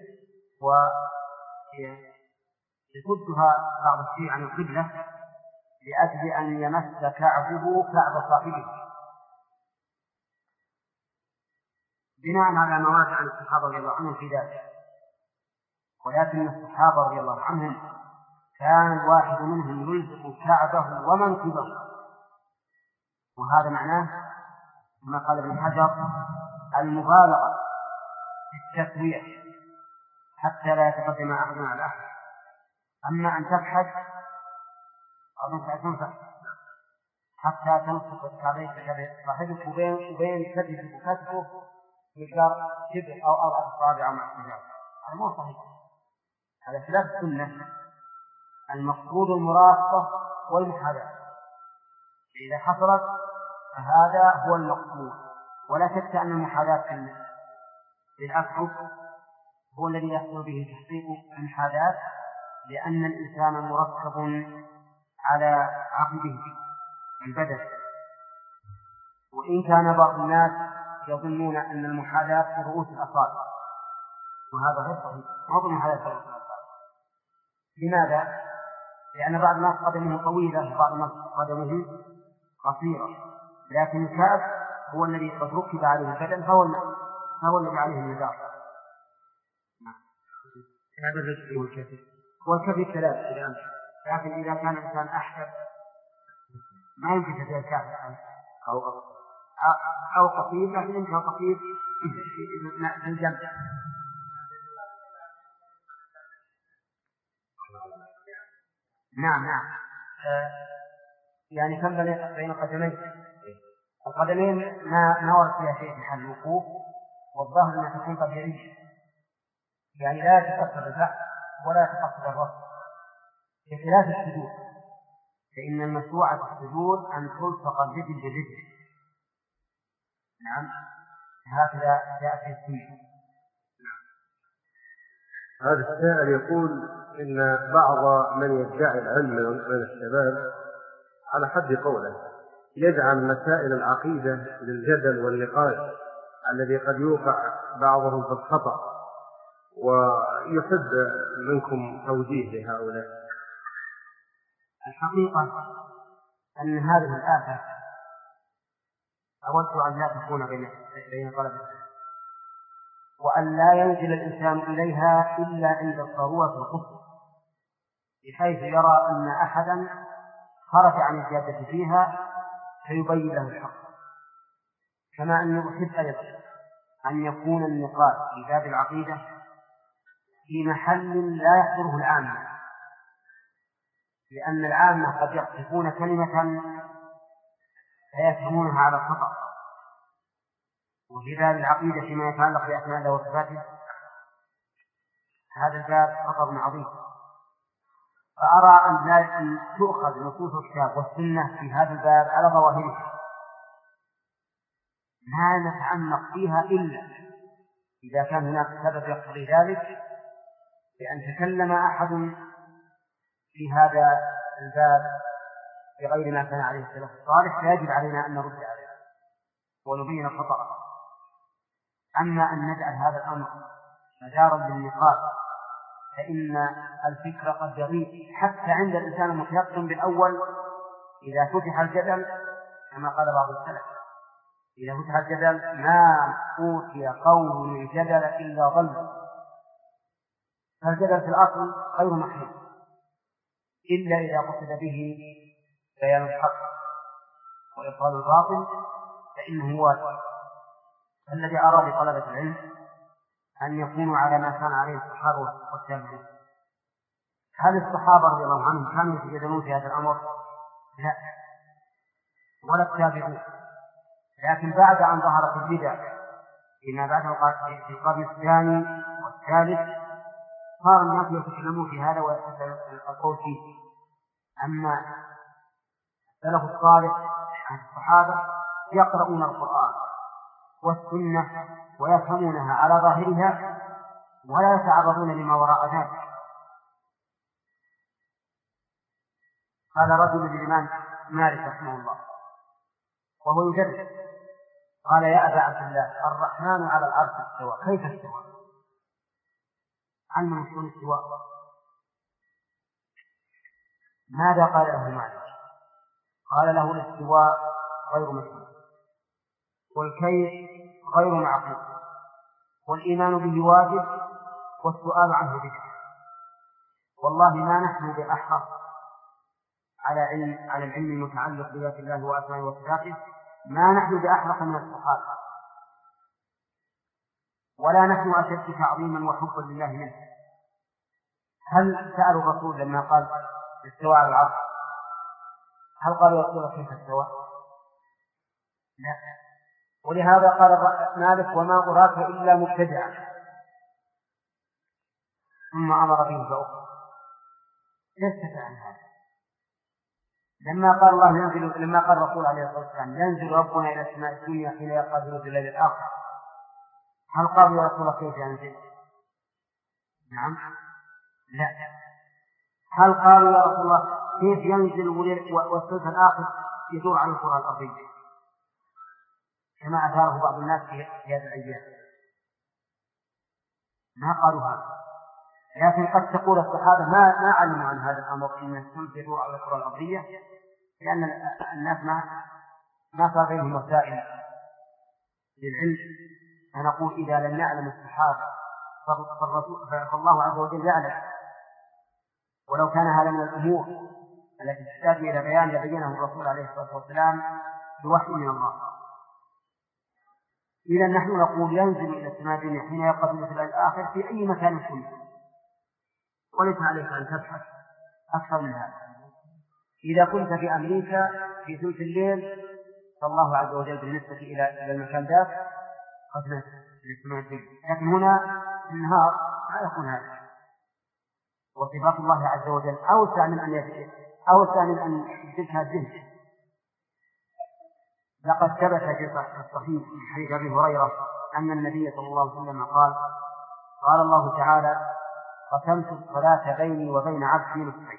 ويصدها بعض الشيء عن القبلة لأجل أن يمس كعبه كعب صاحبه، بناء على ما ورد عن الصحابة رضي الله عنهم في ذلك. ولكن الصحابة رضي الله عنهم كان الواحد منهم يلزق كعبه ومنكبه، وهذا معناه كما قال ابن حجر المبالغة في التسوية حتى لا يتقدم أحد على أحد. أما أن تبحث حتى تنصف كعبيك صاحبك وبين وبين كتفك وكتفه مقدار شبه أو أربع أصابع مع الحجاب، هذا مو صحيح. هذا خلاف السنة. المقصود المراقبة والمحاذاة، إذا حصلت فهذا هو المقصود. ولا شك أن المحاذاة للأصحاب هو الذي يحصل به تحقيق المحاذاة، لأن الإنسان مركب على عقله البدن. وإن كان بعض الناس يظنون أن المحاذاة في رؤوس الأصابع، وهذا غير صحيح. موضوع المحاذاة في رؤوس الأصابع. لماذا؟ لأن بعض الناس قدمه طويلة وبعض الناس قدمه قصيرة، لكن الكعب هو الذي قد ركب عليه البدن فهو فهو الذي عليه المدار. هذا الرجل والكتف والكتف ثلاث إذا أمشي، لكن إذا كان الإنسان أحسب ما يمكن تجد الكعب أو أو قصير، لكن يمكن قصير في الجنب. نعم نعم آه يعني كم بين القدمين. القدمين ما ما ورد فيها شيء في حال الوقوف، والظاهر أنها تكون طبيعية، يعني لا تكسر الرأس ولا تكسر الرأس، بخلاف السجود فإن المشروع في السجود أن تلصق الرجل بالرجل. نعم هكذا جاء في السنة.
هذا السائل يقول إن بعض من يدعي العلم من الشباب على حد قوله يجعل مسائل العقيدة للجدل والنقاش الذي قد يوقع بعضهم في الخطأ، ويحب منكم توجيه لهؤلاء.
الحقيقة أن هذه الآفة أود أن لا تكون بين طلبة، وأن لا ينزل الإنسان إليها إلا عند الضرورة القصوى، بحيث يرى أن أحدا خرج عن الجادة فيها فيبين له الحق. كما أنه أحب أيضا أن يكون النقاش في باب العقيدة في محل لا يحضره العامة، لأن العامة قد يقذفون كلمة فيفهمونها على الخطأ. وفي باب العقيدة فيما يتعلق بأسماء الله وصفاته هذا الباب خطر عظيم، فأرى أن لا تؤخذ نصوص الكتاب والسنة في هذا الباب على ظواهرها، ما نتعمق فيها إلا إذا كان هناك سبب يقتضي ذلك، بأن تكلم أحد في هذا الباب بغير ما كان عليه السلف الصالح فيجب علينا أن نرد عليه ونبين الخطأ. أما أن نجعل هذا الأمر مجارا للنقاش فإن الفكر قد يغيب حتى عند الإنسان المتيقن بالأول. إذا فتح الجدل كما قال بعض السلف، إذا فتح الجدل ما أوتي قوم الجدل إلا ضل، فالجدل في الأصل غير محمود إلا إذا قصد به بيان الحق وإبطال الباطل فإنه واجب. الذي أرى لطلبة العلم أن يكونوا على ما كان عليه الصحابة والتابعين. هل الصحابة رضي الله عنهم كانوا يتجادلون في هذا الأمر؟ لا، ولا التابعون، لكن بعد أن ظهرت البدع فيما بعد في القرن الثاني والثالث صار الناس يتكلمون في هذا ويحصل القول فيه. أما السلف الصالح عن الصحابة يقرؤون القرآن والسنة ويفهمونها على ظاهرها ولا يتعرضون لما وراء ذلك. قال رجل للإمام مالك رحمه الله وهو يجرب، قال يا أبا عبد الله الرحمن على العرش استوى، كيف استوى؟ علم يكون استواء. ماذا قال له مالك؟ قال له الاستواء غير مشروع، والكيف غير معقول، والإيمان به واجب، والسؤال عنه بدعة. والله ما نحن بأحرص على علم على العلم المتعلق بذات الله وأسمائه وصفاته، ما نحن بأحرص من الصحابة، ولا نحن أشد تعظيما وحبا لله منه. هل سألوا الرسول لما قال استوى على العرش هل قالوا يا رسول الله كيف استوى؟ لا. ولهذا قال مالك وما أراك إلا مبتدعا، ثم أمر به بأخرى. لست عن هذا. لما قال الله ينزل، لما قال الرسول عليه الصلاة والسلام ينزل ربنا إلى السماء الدنيا حين يبقى جنود الليل الآخر، هل قالوا يا رسول الله كيف ينزل؟ نعم. لا. هل قالوا يا رسول الله كيف ينزل والثلث الآخر يدور على الكرة الأرضية كما أثاره بعض الناس في هذه الأيام؟ ما قالوا هذا. لكن قد تقول الصحابة ما ما علموا عن هذا الأمر إن الثلث يدور على الكرة الأرضية، لأن الناس ما ما صار بينهم وسائل للعلم. فنقول إذا لم يعلم الصحابة فالله عز وجل يعلم، ولو كان هذا من الأمور التي تحتاج إلى بيان لبينه الرسول عليه الصلاة والسلام بوحي من الله. إذا نحن نقول ينزل إلى السماء الدنيا حين يبقى مثل الآخر في أي مكان كله، وليس عليك أن تبحث أكثر من هذا. إذا كنت في أمريكا في ثلث الليل فالله عز وجل بالنسبة إلى المكان ذاك قد نزل إلى السماء الدنيا، لكن هنا في النهار ما يكون هذا. وصفات الله عز وجل أوسع من أن يفعل أوسع من أن يدركها الذهن. لقد ثبت في الصحيح في حديث أبي هريرة أن النبي صلى الله عليه وسلم قال قال الله تعالى قسمت الصلاة بيني وبين عبدي نصفين،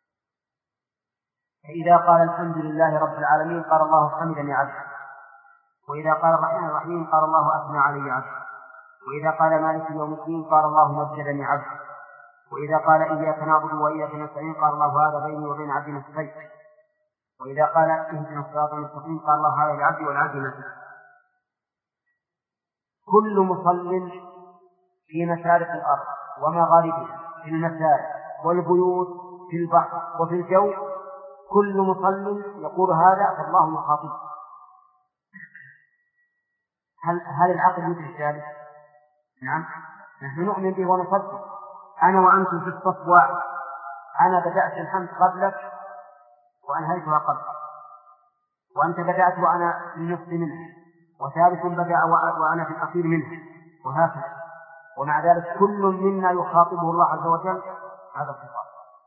فإذا قال الحمد لله رب العالمين قال الله حمدني عبدي، وإذا قال الرحمن الرحيم قال الله أثنى علي عبدي، وإذا قال مالك يوم الدين قال الله مجدني عبد. وإذا قال إياك نعبد وإياك نستعين قال الله هذا بيني وبين عبدي ما استطعت. وإذا قال اهدنا الصراط المستقيم قال الله هذا لعبدي والعبد ما استطعت. كل مصل في مشارق الأرض ومغاربها، في المساجد والبيوت، في البحر وفي الجو، كل مصل يقول هذا فالله يخاطبه. هل هل العقل يدرك ذلك؟ نعم، نحن نؤمن به ونصدق. أنا وأنتم في الصف واحد، أنا بدأت الحمد قبلك وأنهيتها قبلك، وأنت بدأت وأنا في النصف منه، وثالث بدأ وأنا في الأخير منه، وهكذا. ومع ذلك كل منا يخاطبه الله عز وجل هذا الخطاب.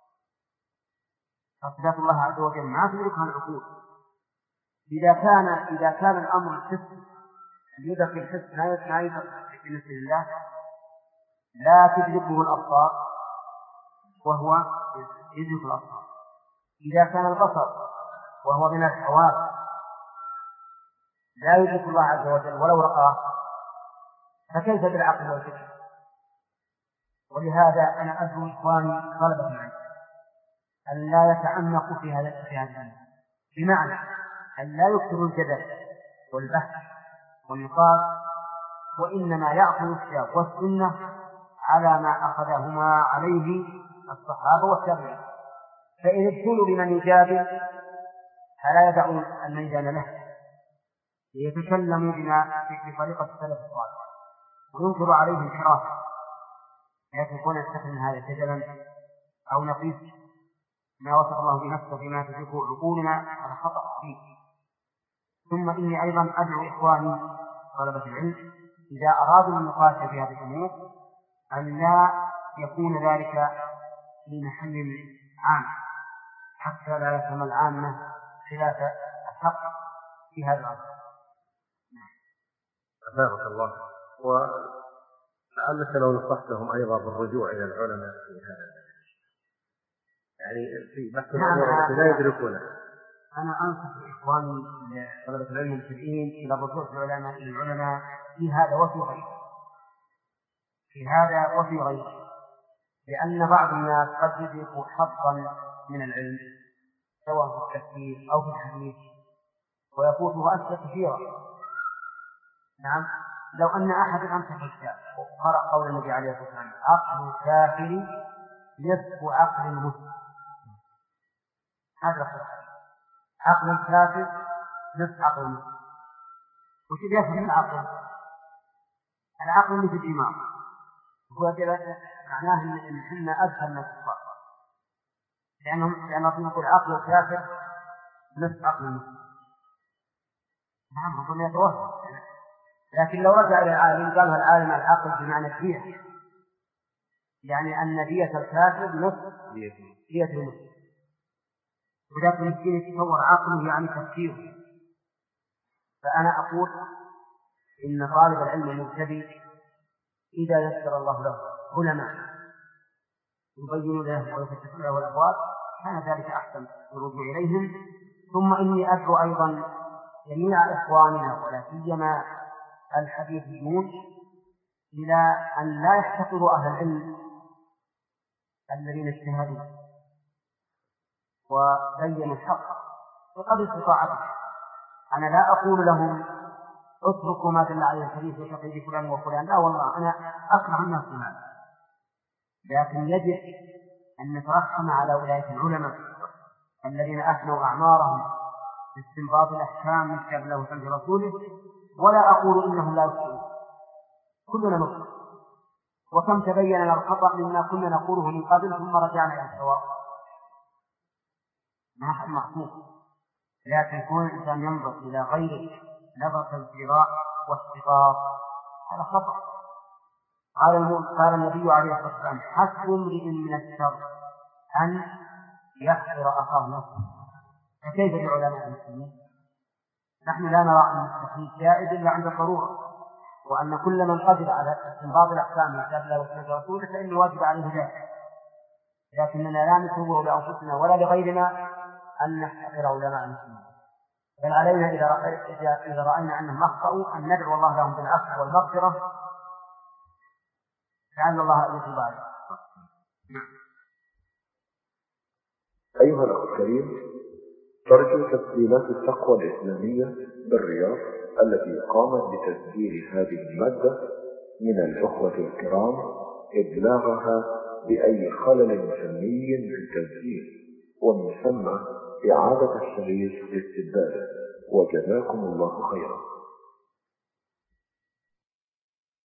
فصفات الله عز وجل ما تدركها العقول. إذا كان إذا كان الأمر الحس يدرك الحس لا يدرك بمثل الله، لا تدركه الأبصار وهو يدرك الأبصار. إذا كان البصر وهو من الحواس لا يدرك الله عز وجل ولو رآه، فكيف بالعقل والفكر؟ ولهذا أنا أدعو إخواني طلبة العلم أن لا يتعمقوا في هذا في هذا العلم، بمعنى أن لا يكثروا الجدل والبحث والنقاش، وإنما يأخذوا الكتاب والسنة على ما أخذهما عليه الصحابة والتابعين. فإن ابتلوا بمن يجادل فلا يدعون الميدان له، ليتكلموا بما في طريقة السلف الصالح وينكر عليه الحراف، لكن يكون يستخدم هذا جدلا أو نقيس ما وصف الله بنفسه بما تدركه عقولنا على خطأ فيه. ثم إني أيضا أدعو إخواني طلبة العلم إذا أرادوا النقاش في هذه الأمور أن لا يكون ذلك في محل عام، حتى لا يفهم العامة خلاف الحق في هذا الأمر.
أفاقك الله. ولعلك لو نصحتهم أيضا بالرجوع إلى العلماء في هذا، يعني في بحث الأمور لا يدركونه.
أنا أنصح إخواني طلبة العلم المبتدئين إلى الرجوع العلماء إلى العلماء في هذا وفي غيره، في هذا وفي غيره، لأن بعض الناس قد يدرك حظا من العلم سواء في التفسير أو في الحديث ويفوته أشياء كثيرة. نعم، لو أن أحد أمسك الكتاب وقرأ قول النبي عليه الصلاة والسلام عقل الكافر نصف عقل المسلم، هذا الصحيح، عقل الكافر نصف عقل المسلم. وش يفهم العقل؟ العقل مثل الإمام، هو معناه أن إحنا أدخل من الكفار، لأنهم لأنهم يقول عقل الكافر نصف عقل المسلم. نعم، ربما يتوهم. لكن لو رجع إلى العالم قالها العالم العقل بمعنى الدية، يعني أن دية الكافر نصف دية المسلم. وذاك المسكين يتصور عقله يعني تفكيره. فأنا أقول إن طالب العلم المبتدئ إذا يسر الله له علماء يبين له ويفتح له الأبواب كان ذلك أحسن الرجوع إليهم. ثم إني أدعو أيضا جميع إخواننا ولا سيما الحديثيون إلى أن لا يحتقروا أهل العلم الذين اجتهدوا وبينوا الحق بقدر استطاعتهم. أنا لا أقول لهم اتركوا ما دل عليه الحديث وتقييد فلان وفلان، لا والله أنا أكره الناس هذا، لكن يجب أن نترحم على أولئك العلماء الذين أفنوا أعمارهم باستنباط الأحكام من كتاب الله وسنة رسوله. ولا أقول إنهم لا يخطئون، كلنا نخطئ، وكم تبين لنا الخطأ مما كنا نقوله من قبل ثم رجعنا إلى الصواب. ما حد معصوم، لكن كون الإنسان ينظر إلى غيره نظرة الازدراء واستقاط هذا خطأ. قال النبي عليه الصلاة والسلام حسب امرئ من الشر أن يحقر أخاه نفسه. فكيف بعلماء المسلمين؟ نحن لا نرى أن التقليد جائز إلا عند الضرورة، وأن كل من قدر على استنباط الأحكام من كتاب الله وسنة رسوله فإنه واجب عليه ذلك، لكننا لا نسوغ لأنفسنا ولا لغيرنا أن نحتقر علماء المسلمين، بل علينا إذا رأينا أنهم أخطأوا أن ندعو الله لهم بالعفو والمغفرة لعل الله يتوب عليه.
أيها الأخ الكريم، ترجو تسجيلات التقوى الإسلامية بالرياض التي قامت بتسجيل هذه المادة من الأخوة الكرام إبلاغها بأي خلل فني في التسجيل، ومن ثم إعادة الشريط لاستبداله، وجزاكم الله خيرا.